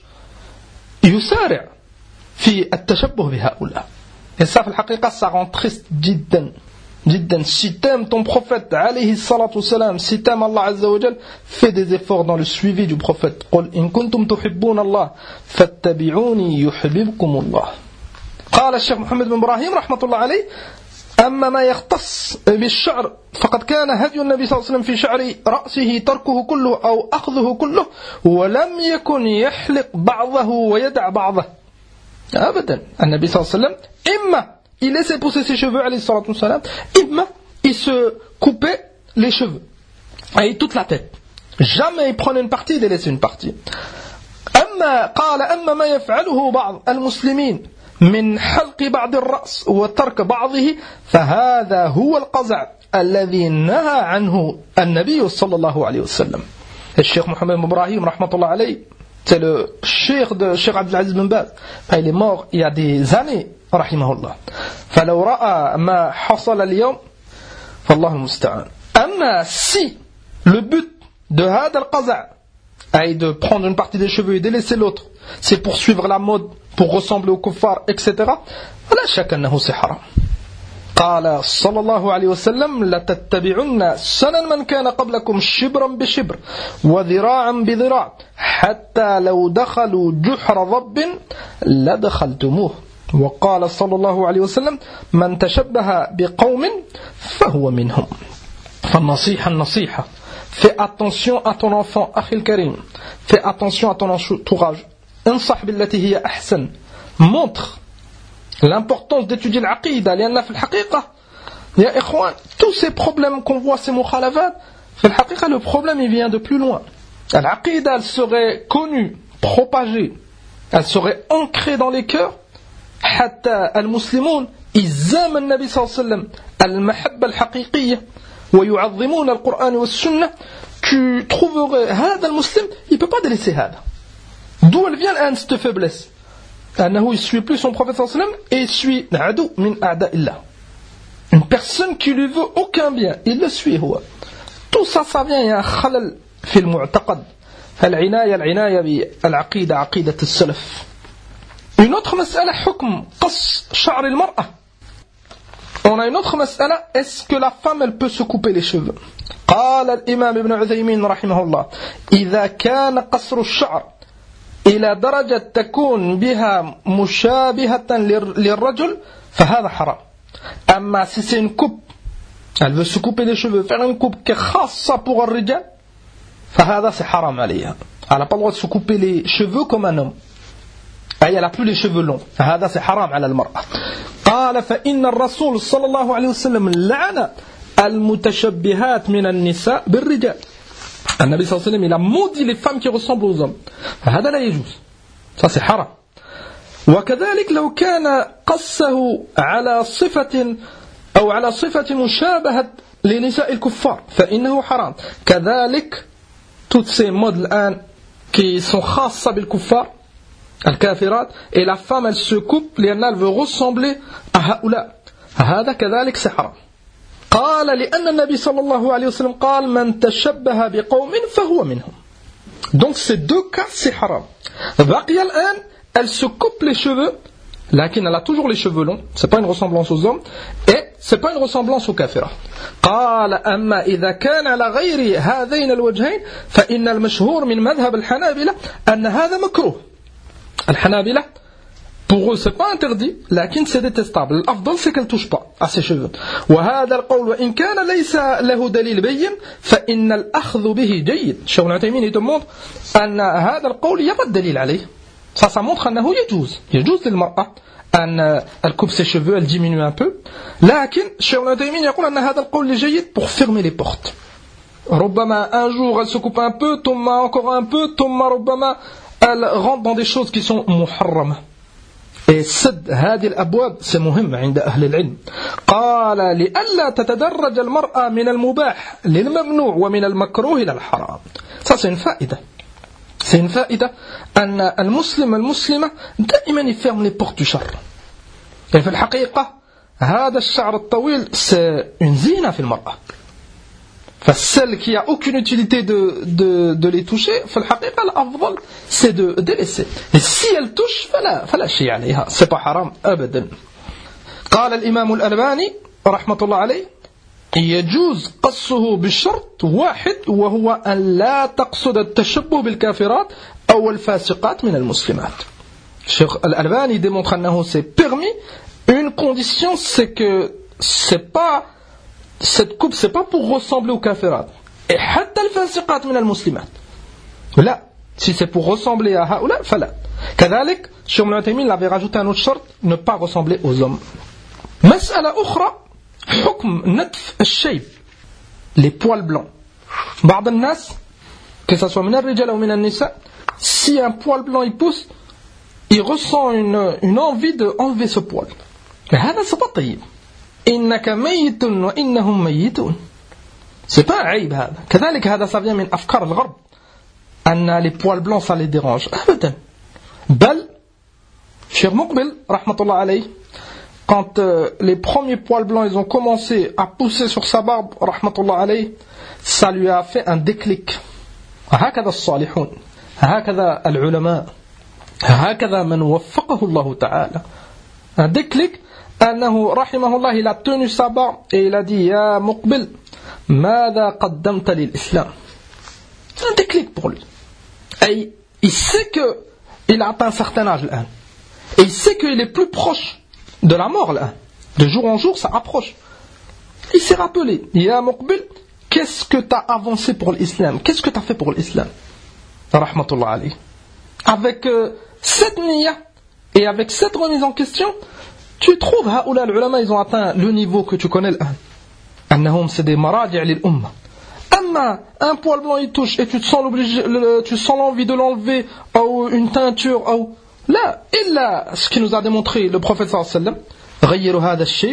يسارع في التشبه بهؤلاء. Et ça, في الحقيقة, ça rend triste جدا جدا. Si t'aimes ton prophète alayhi salatu wassalam, si t'aimes Allah azza wa jal, fais des efforts dans le suivi du prophète. قل إن كنتم تحبون الله فاتبعوني يحببكم الله. قال الشيخ محمد بن إبراهيم رحمة الله عليه: أما ما يختص بالشعر فقد كان هدي النبي صلى الله عليه وسلم في شعر رأسه تركه كله أو أخذه كله ولم يكن يحلق بعضه ويدع بعضه. أبدا. النبي صلى الله عليه وسلم إما il laissait pousser ses cheveux عليه الصلاة والسلام, إما il se coupait les cheveux et toute la tête. Jamais il prenait une partie et délaissait une partie. قال أما ما يفعله بعض المسلمين من حلق بعض الرأس وترك بعضه فهذا هو القزع الذي نهى عنه النبي صلى الله عليه وسلم. الشيخ محمد بن إبراهيم رحمة الله عليه, c'est le cheikh de Cheikh Abdelaziz bin Baz. Il est mort il y a des années, رحمه الله. فلو رأى ما حصل اليوم فالله المستعان. أما si le but de هذا القزع est de prendre une partie des cheveux et de laisser l'autre, c'est pour suivre la mode, pour ressembler aux kuffars, etc. فلا شك أنه c'est haram. قال صلى الله عليه وسلم: لتتبعن سنن من كان قبلكم شبرا بشبر وذراعا بذراع حتى لو دخلوا جحر ضب لدخلتموه. وقال صلى الله عليه وسلم: من تشبه بقوم فهو منهم. فالنصيحة fais attention à ton enfant, Akhil Karim. Fais attention à ton entourage. انصح بالتي هي أحسن. Montre l'importance d'étudier l'aqida. لأن في الحقيقة يا إخوان, tous ces problèmes qu'on voit, ces mukhalafat, في الحقيقة le problème il vient de plus loin. L'aqida elle serait connue, propagée, elle serait ancrée dans les cœurs. حتى المسلمون ils aiment النبي صلى الله عليه وسلم المحبة الحقيقية ويعظمون القرآن والسنة. Tu trouverais هذا المسلم il peut pas délaisser هذا. D'où elle vient cette faiblesse? أنه il suit plus son prophète صلى الله عليه وسلم et il suit عدو من أعداء الله. Une personne qui lui veut aucun bien, il le suit هو. Tout ça vient, il y a un خلل في المعتقد. العناية بالعقيدة عقيدة السلف. Une autre مسألة حكم قص شعر المرأة. On a une autre مسألة, est-ce que la femme elle peut se couper les cheveux? قال الإمام ابن عثيمين رحمه الله: إذا كان قصر الشعر إلى درجة تكون بها مشابهة للرجل فهذا حرام. أما si c'est une coupe, elle veut se couper les cheveux, faire une coupe qui est خاصة pour الرجال, فهذا c'est حرام عليها. Elle n'a pas le droit de se couper les cheveux comme un homme. Elle n'a plus les cheveux longs. هذا c'est حرام على المرأة. قال فإن الرسول صلى الله عليه وسلم لعن المتشبهات من النساء بالرجال. النبي صلى الله عليه وسلم il a maudit les femmes qui ressemblent aux hommes. هذا لا يجوز. Ça c'est حرام. وكذلك لو كان قصه على صفة أو على صفة مشابهة لنساء الكفار فإنه حرام. كذلك toutes ces modes الآن qui sont خاصة بالكفار الكافرات, et la femme elle se coupe لأنها elle veut ressembler à هؤلاء. هذا كذلك c'est حرام. قال لأن النبي صلى الله عليه وسلم قال من تشبه بقوم فهو منهم. Donc ces deux cas c'est haram. بقي الآن elle se coupe les cheveux, لكن elle a toujours les cheveux longs, c'est pas une ressemblance aux hommes et c'est pas une ressemblance aux kafirat. قال أما إذا كان على غير هذين الوجهين فإن المشهور من مذهب الحنابلة أن هذا مكروه. الحنابلة pour eux c'est pas interdit, لكن c'est détestable. الأفضل c'est qu'elle touche pas à ses cheveux. وهذا القول وإن كان ليس له دليل بين فإن الأخذ به جيد. الشيخ ابن عثيمين il te montre أن هذا القول il y a pas de دليل عليه. Ça montre أنه يجوز للمرأة أن elle coupe ses cheveux, elle diminue un peu. لكن الشيخ ابن عثيمين يقول أن هذا القول جيد pour fermer les portes. ربما un jour elle se coupe un peu, ثم encore un peu, ثم ربما elle rentre dans des choses qui sont محرمة. Et سد هذه الأبواب c'est مهم عند أهل العلم. قال لئلا تتدرج المرأة من المباح للممنوع ومن المكروه إلى الحرام. Ça c'est une faïda. C'est une faïda أن المسلم المسلمة دائما يفرم les portes du شر. Et في الحقيقة هذا الشعر الطويل c'est une زينة في المرأة. فcelle qui a aucune utilité de les toucher, فالحقيقة الأفضل c'est de délaisser. Et si elle touche فلا شيء عليها, c'est pas haram أبدا. قال الإمام الألباني رحمة الله عليه يجوز قصه بشرط واحد وهو أن لا تقصد التشبه بالكافرات أو الفاسقات من المسلمات. Cheikh Al-Albani démontre أنه c'est permis. Une condition, c'est que c'est pas cette coupe, c'est pas pour ressembler aux kafirat. Et حتى الفاسقات من المسلمات. لا, si c'est pour ressembler à هؤلاء, فلا. كذلك, Cheikh Ibn Uthaymin avait rajouté un autre shart, ne pas ressembler aux hommes. مسألة أخرى, حكم نتف الشيب, les poils blancs. بعض الناس, que ça soit من الرجال ou من النساء, si un poil blanc il pousse, il ressent une envie de enlever ce poil. هذا c'est pas طيب. إنك ميت وإنهم ميتون. C'est pas un عيب هذا. كذلك هذا ça vient من أفكار الغرب. أن les poils blancs ça les dérange. أبدا. بل Cheikh Muqbil rahmatullah alayh, quand les premiers poils blancs ils ont commencé à pousser sur sa barbe rahmatullah alayh, ça lui a fait un déclic. هكذا الصالحون, هكذا العلماء, هكذا من وفقه الله تعالى. Un déclic, أنه رحمه الله, il a tenu sa barbe et il a dit يا مقبل ماذا قدمت للإسلام. C'est un déclic pour lui. Et il sait qu'il a atteint un certain âge là. Et il sait qu'il est plus proche de la mort là. De jour en jour, ça approche. Il s'est rappelé, Ya Muqbil, qu'est-ce que tu as avancé pour l'islam? Qu'est-ce que tu as fait pour l'islam? Rahmatullah alayhi. Avec cette niya et avec cette remise en question, tu trouves, haoula l'ulama, ils ont atteint le niveau que tu connais là. Annahum, c'est des maradi' lil umma. Amma, un poil blanc il touche et tu te sens tu sens l'envie de l'enlever, ou une teinture, ou là, illa ce qui nous a démontré le prophète sallallahu alayhi wa sallam, غيروا هذا الشيب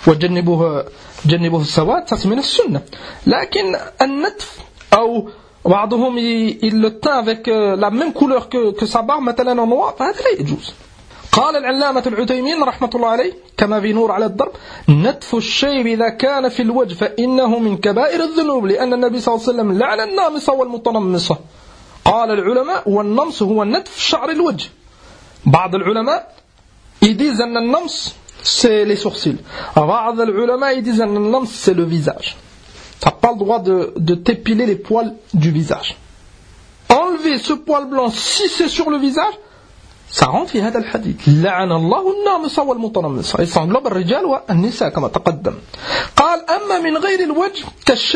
وجنبوه السواد, ça c'est من السنة. لكن النتف أو بعضهم il le teint avec la même couleur que sa barbe مثلا en noir, فهذا لا يجوز. قال العلامة العثيمين رحمة الله عليه كما في نور على الضرب نتف الشيب إذا كان في الوجه فإنه من كبائر الذنوب لأن النبي صلى الله عليه وسلم لعن النامصة والمتنمصة. قال العلماء والنمص هو نتف شعر الوجه. بعض العلماء ils disent أن النمص c'est les sourcils. بعض العلماء ils disent أن النمص c'est le visage. Tu n'as pas le droit de t'épiler les poils du visage. Enlever ce poil blanc si c'est sur le visage, ça rentre في هذا الحديث لعن الله النامصة والمتنمصة. Il s'englobe الرجال والنساء كما تقدم. قال أما من غير الوجه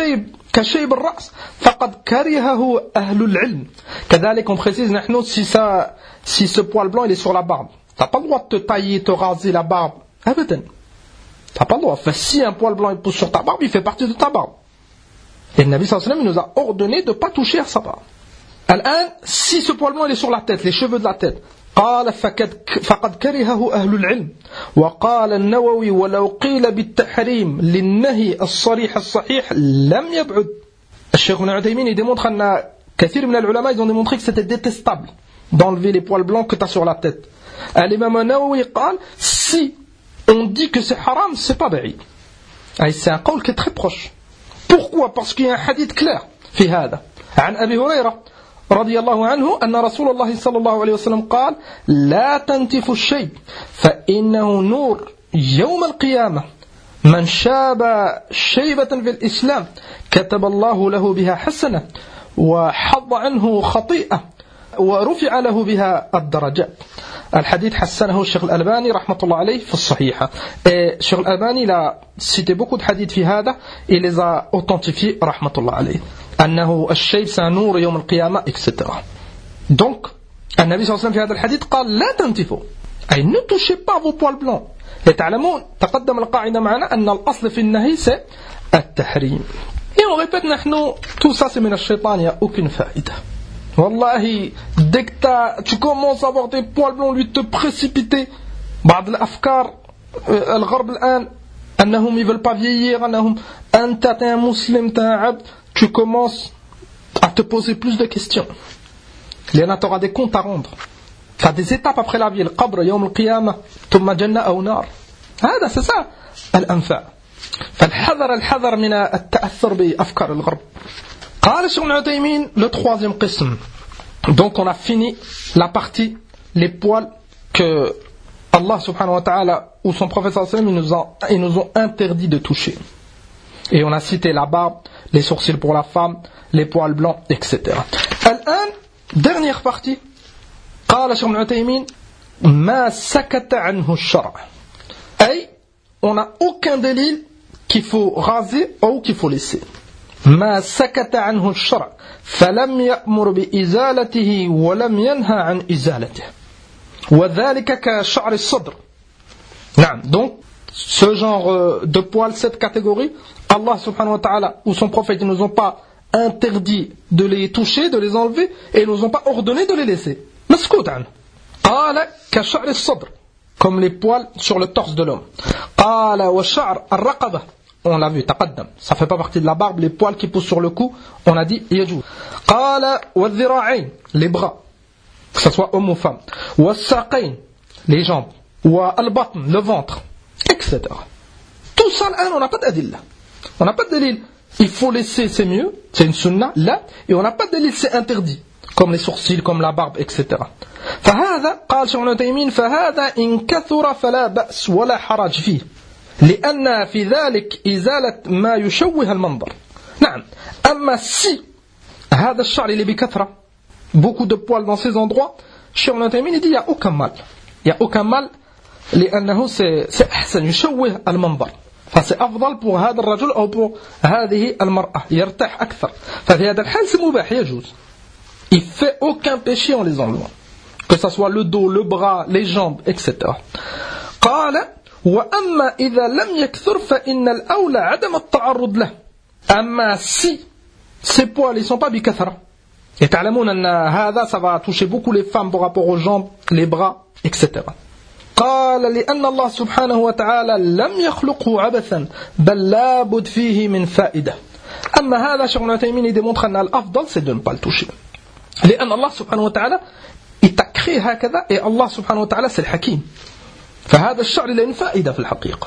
كشيب الرأس فقد كرهه أهل العلم. كذلك on précise نحن si ce poil blanc il est sur la barbe, tu n'as pas le droit de te tailler, te raser la barbe. أبدا. Tu n'as pas le droit. Enfin, si un poil blanc il pousse sur ta barbe, il fait partie de ta barbe. Et le Nabi sallallahu alayhi wa sallam il nous a ordonné de ne pas toucher à sa barbe. الآن si ce poil blanc il est sur la tête, les cheveux de la tête, قال فقد كرهه أهل العلم. وقال النووي ولو قيل بالتحريم للنهي الصريح الصحيح لم يبعد. الشيخ ابن عثيمين il démontre أن كثير من العلماء ils ont démontré que c'était détestable d'enlever les poils blancs que tu as sur la tête. L'imam Nawawi قال si on dit que c'est haram, c'est pas بعيد. C'est un qawl qui est très proche. Pourquoi? Parce qu'il y a un hadith clair في هذا. عن أبي هريرة رضي الله عنه أن رسول الله صلى الله عليه وسلم قال لا تنتف الشيب فإنه نور يوم القيامة من شاب شيبة في الإسلام كتب الله له بها حسنة وحض عنه خطيئة ورفع له بها الدرجات. الحديث حسنه الشيخ الألباني رحمة الله عليه في الصحيحة. الشيخ الألباني il a cité beaucoup de hadiths في هذا et les a authentifiés رحمة الله عليه. أنه الشيب سنور يوم القيامة etc. Donc النبي صلى الله عليه وسلم في هذا الحديث قال لا تنتفوا أي ne touchez pas vos poils blancs. تعلمون تقدم القاعدة معنا أن الأصل في النهي c'est التحريم. Et on répète نحن tout ça c'est من الشيطان, il n'y a aucune faïda. Wallahi, dès que tu commences à avoir des poils blancs, lui te précipiter. بعض الأفكار الغرب الآن أنهم ils veulent pas vieillir, أنهم أنت t'es un musulman, t'es un abd. Tu commences à te poser plus de questions. لأن tu auras des comptes à rendre. Tu as des étapes après la vie. القبر يوم القيامة ثم جنة أو نار. هذا c'est ça الأنفع. فالحذر من التأثر بأفكار الغرب. قال الشيخ ابن عثيمين le troisième قسم. Donc on a fini la partie les poils que Allah subhanahu wa ta'ala ou son prophète sallallahu alayhi wa sallam ils nous ont interdit de toucher. Et on a cité la barbe, les sourcils pour la femme, les poils blancs, etc. الآن, dernière partie. قال شيخ ابن عثيمين ما سكت عنه الشرع. أي, on n'a aucun délit qu'il faut raser ou qu'il faut laisser. ما سكت عنه الشرع فلم يأمر بإزالته ولم ينهى عن إزالته. وذلك كشعر الصدر. نعم, donc ce genre de poils, cette catégorie, Allah subhanahu wa ta'ala ou son prophète, ils nous ont pas interdit de les toucher, de les enlever, et ils nous ont pas ordonné de les laisser. مسكوت عنه. قال كشعر الصدر, comme les poils sur le torse de l'homme. قال وشعر الرقبة, on l'a vu, تقدم, ça fait pas partie de la barbe, les poils qui poussent sur le cou, on a dit يجوز. قال والذراعين, les bras, que ce soit homme ou femme. والساقين, les jambes. والبطن, le ventre, etc. Tout ça, on n'a pas d'adilla. On n'a pas de dalil. Il faut laisser, c'est mieux, c'est une sunna, là, et on n'a pas de dalil, c'est interdit, comme les sourcils, comme la barbe, etc. فهذا قال شيخ ابن تيمية فهذا إن كثر فلا بأس ولا حرج فيه لأن في ذلك إزالة ما يشوه المنظر. نعم, أما si هذا الشعر اللي بكثرة, beaucoup de poils dans ces endroits, شيخ ابن تيمية dit il n'y a aucun mal. Il n'y a aucun mal لأنه c'est أحسن يشوه المنظر. فسي أفضل pour هذا الرجل أو pour هذه المرأة يرتاح أكثر. ففي هذا الحال c'est مباح, يجوز. Il fait aucun péché en les enlevant, que ce soit le dos, le bras, les jambes, etc. قال وأما إذا لم يكثر فإن الأولى عدم التعرض له. أما si ces poils ils sont pas بكثرة, et تعلمون أن هذا ça va toucher beaucoup les femmes par rapport aux jambes, les bras, etc. قال لأن الله سبحانه وتعالى لم يخلقه عبثا بل لا بد فيه من فائدة. أما هذا شيخ ابن عثيمين démontre أن الأفضل c'est de ne pas le toucher. لأن الله سبحانه وتعالى il t'a créé هكذا, et Allah سبحانه وتعالى c'est le حكيم. فهذا الشعر il a une فائدة في الحقيقة.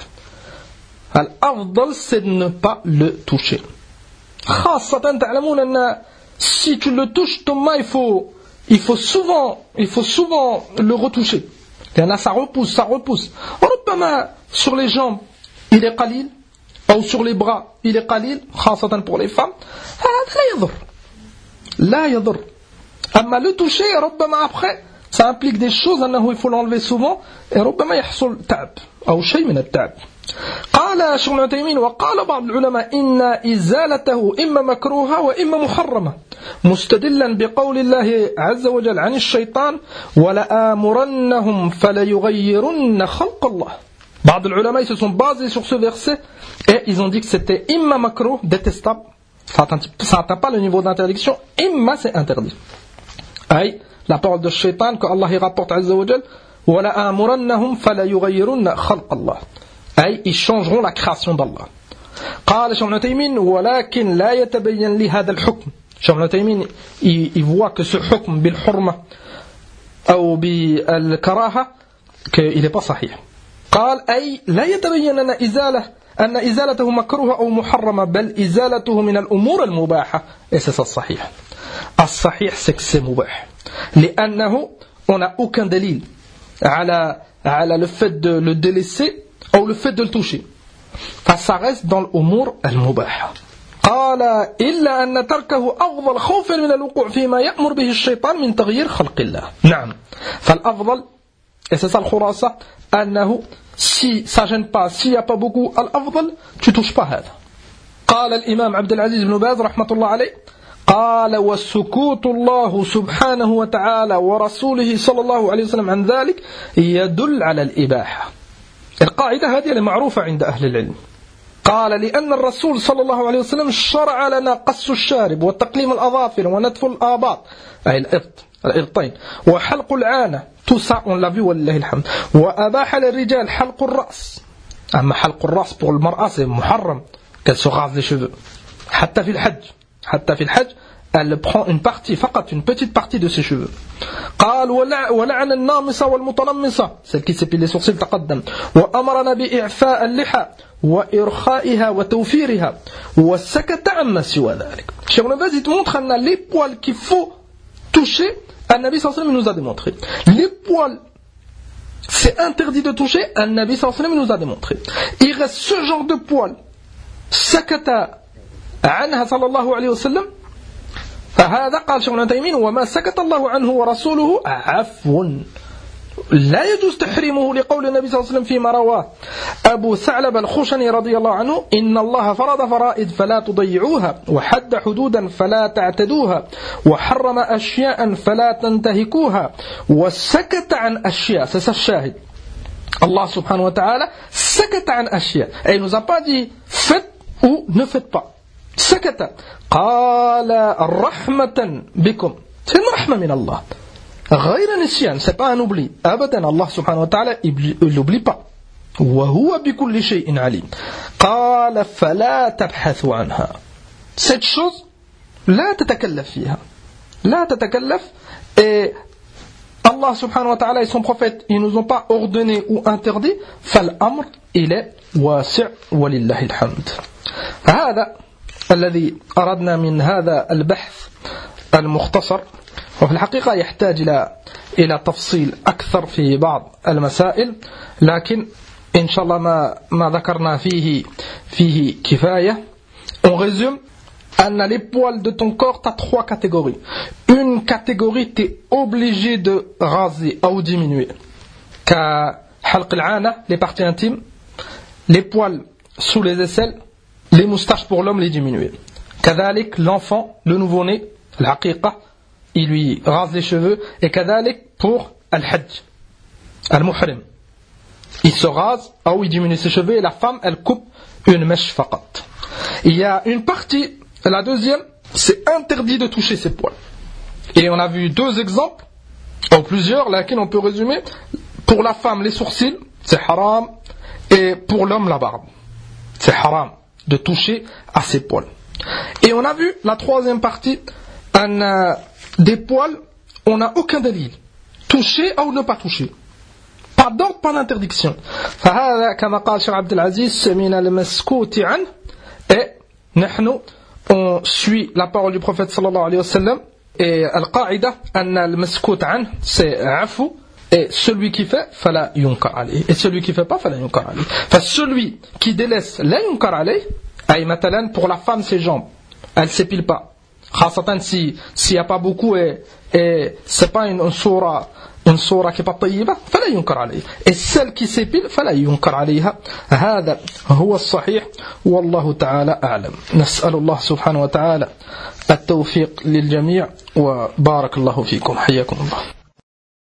الأفضل c'est de ne pas le toucher. خاصة تعلمون أن si tu le touches ثم il faut souvent le retoucher. Et là, ça repousse. ربما sur les jambes, il est qalil, ou sur les bras, il est qalil, خاصة pour les femmes. لا يضر. أما le toucher, ربما après, ça implique des choses, أنه il faut l'enlever souvent, et ربما يحصل تعب, أو شيء من التعب. قال شيخ ابن تيمية وقال بعض العلماء إن إزالته إما مكروهة وإما محرمة مستدلا بقول الله عز وجل عن الشيطان ولآمرنهم فليغيرن خلق الله. بعض العلماء se sont basés sur ce verset et ils ont dit que c'était إما مكروه, détestable, ça n'atteint pas le niveau d'interdiction, إما c'est interdit. أي la parole de Shaitan que Allah y rapporte عز وجل ولآمرنهم فليغيرن خلق الله. أي ils changeront la création d'Allah. قال شيخ ابن تيمية ولكن لا يتبين لي هذا الحكم. شيخ ابن تيمية il voit que ce حكم بالحرمة أو بالكراهة qu'il n'est pas صحيح. قال أي لا يتبين أن إزالته مكروهة أو محرمة بل إزالته من الأمور المباحة. Et c'est ça الصحيح. الصحيح c'est que c'est مباح. لأنه on n'a aucun دليل على le fait de le délaisser ou le fait de le toucher. Ça reste dans l'umur al-mubaha. قال إلا أن تركه أفضل خوفا من الوقوع فيما يأمر به الشيطان من تغيير خلق الله. نعم. فالأفضل, et c'est ça le khurasa, أنه si ça gêne pas, s'il n'y a pas beaucoup, الأفضل tu touches pas هذا. قال الإمام عبد العزيز بن باز رحمة الله عليه قال والسكوت الله سبحانه وتعالى ورسوله صلى الله عليه وسلم عن ذلك يدل على الإباحة. القاعدة هذه معروفة عند أهل العلم. قال لأن الرسول صلى الله عليه وسلم شرع لنا قص الشارب وتقليم الأظافر ونتف الآباط أي الإبطين وحلق العانة, tout ça on l'a vu والله الحمد. وأباح للرجال حلق الرأس. أما حلق الرأس pour المرأة c'est محرم qu'elle se rase les cheveux. حتى في الحج elle prend une partie, فقط une petite partie de ses cheveux. قال ولعن النامصة والمتنمصة, celle qui s'épile les sourcils تقدم. وأمرنا بإعفاء اللحى وإرخائها وتوفيرها وسكت عما سوى ذلك. Cheikh Ibn Baz il te montre que les poils qu'il faut toucher, An-Nabi sallallahu alayhi wa sallam nous a démontré. Les poils c'est interdit de toucher, An-Nabi sallallahu alayhi wa sallam nous a démontré. Il reste ce genre de poils سكت عنها صلى الله عليه وسلم فهذا قال شيخ ابن تيمية وما سكت الله عنه ورسوله عفو لا يجوز تحريمه لقول النبي صلى الله عليه وسلم فيما رواه أبو ثعلب الخشني رضي الله عنه إن الله فرض فرائض فلا تضيعوها وحد حدودا فلا تعتدوها وحرم أشياء فلا تنتهكوها وسكت عن أشياء. C'est ça le shahid. Allah subhanahu wa ta'ala سكت عن أشياء et il nous a pas dit faites ou ne faites pas. سكت قال رحمة بكم c'est une rahma min Allah غير نسيان, c'est pas un oubli. أبدا Allah subhanahu wa ta'ala il n'oublie pas. وهو بكل شيء عليم. قال فلا تبحثوا عنها. Cette chose لا تتكلف فيها. لا تتكلف. Et Allah subhanahu wa ta'ala et son prophète ils nous ont pas ordonné ou interdit. فالأمر il est واسع ولله الحمد. هذا الذي أردنا من هذا البحث المختصر. وفي الحقيقة يحتاج إلى تفصيل أكثر في بعض المسائل لكن إن شاء الله ما ذكرنا فيه كفاية. On résume أن les poils de ton corps t'as 3 catégories. Une catégorie t'es obligé de raser ou diminuer كحلق العانة les parties intimes, les poils sous les aisselles, les moustaches pour l'homme les diminuer. كذلك l'enfant, le nouveau-né, العقيقة il lui rase les cheveux et كذلك pour al-hajj al-muhrim il se rase ou il diminue ses cheveux et la femme elle coupe une mèche faqat. Il y a une partie, la deuxième c'est interdit de toucher ses poils et on a vu 2 exemples ou plusieurs laquelle on peut résumer. Pour la femme les sourcils c'est haram et pour l'homme la barbe c'est haram de toucher à ses poils. Et on a vu la troisième partie des poils, on n'a aucun dalil. Toucher ou ne pas toucher. Pas d'ordre, pas d'interdiction. فهذا كما قال الشيخ عبد العزيز من المسكوت عنه. Et نحن on suit la parole du prophète sallallahu alayhi wa sallam. Et القاعدة أن المسكوت عنه c'est عفو. Et celui qui fait فلا ينكر عليه. Et celui qui fait pas فلا ينكر عليه. Celui qui délaisse لا ينكر عليه. أي مثلا pour la femme ses jambes, elle s'épile pas. خاصة s'il n'y a pas beaucoup et c'est pas une soura qui est pas طيبة فلا ينكر عليه. Et celle qui s'épile فلا ينكر عليها. هذا هو الصحيح والله تعالى أعلم. نسأل الله سبحانه وتعالى التوفيق للجميع وبارك الله فيكم. حياكم الله.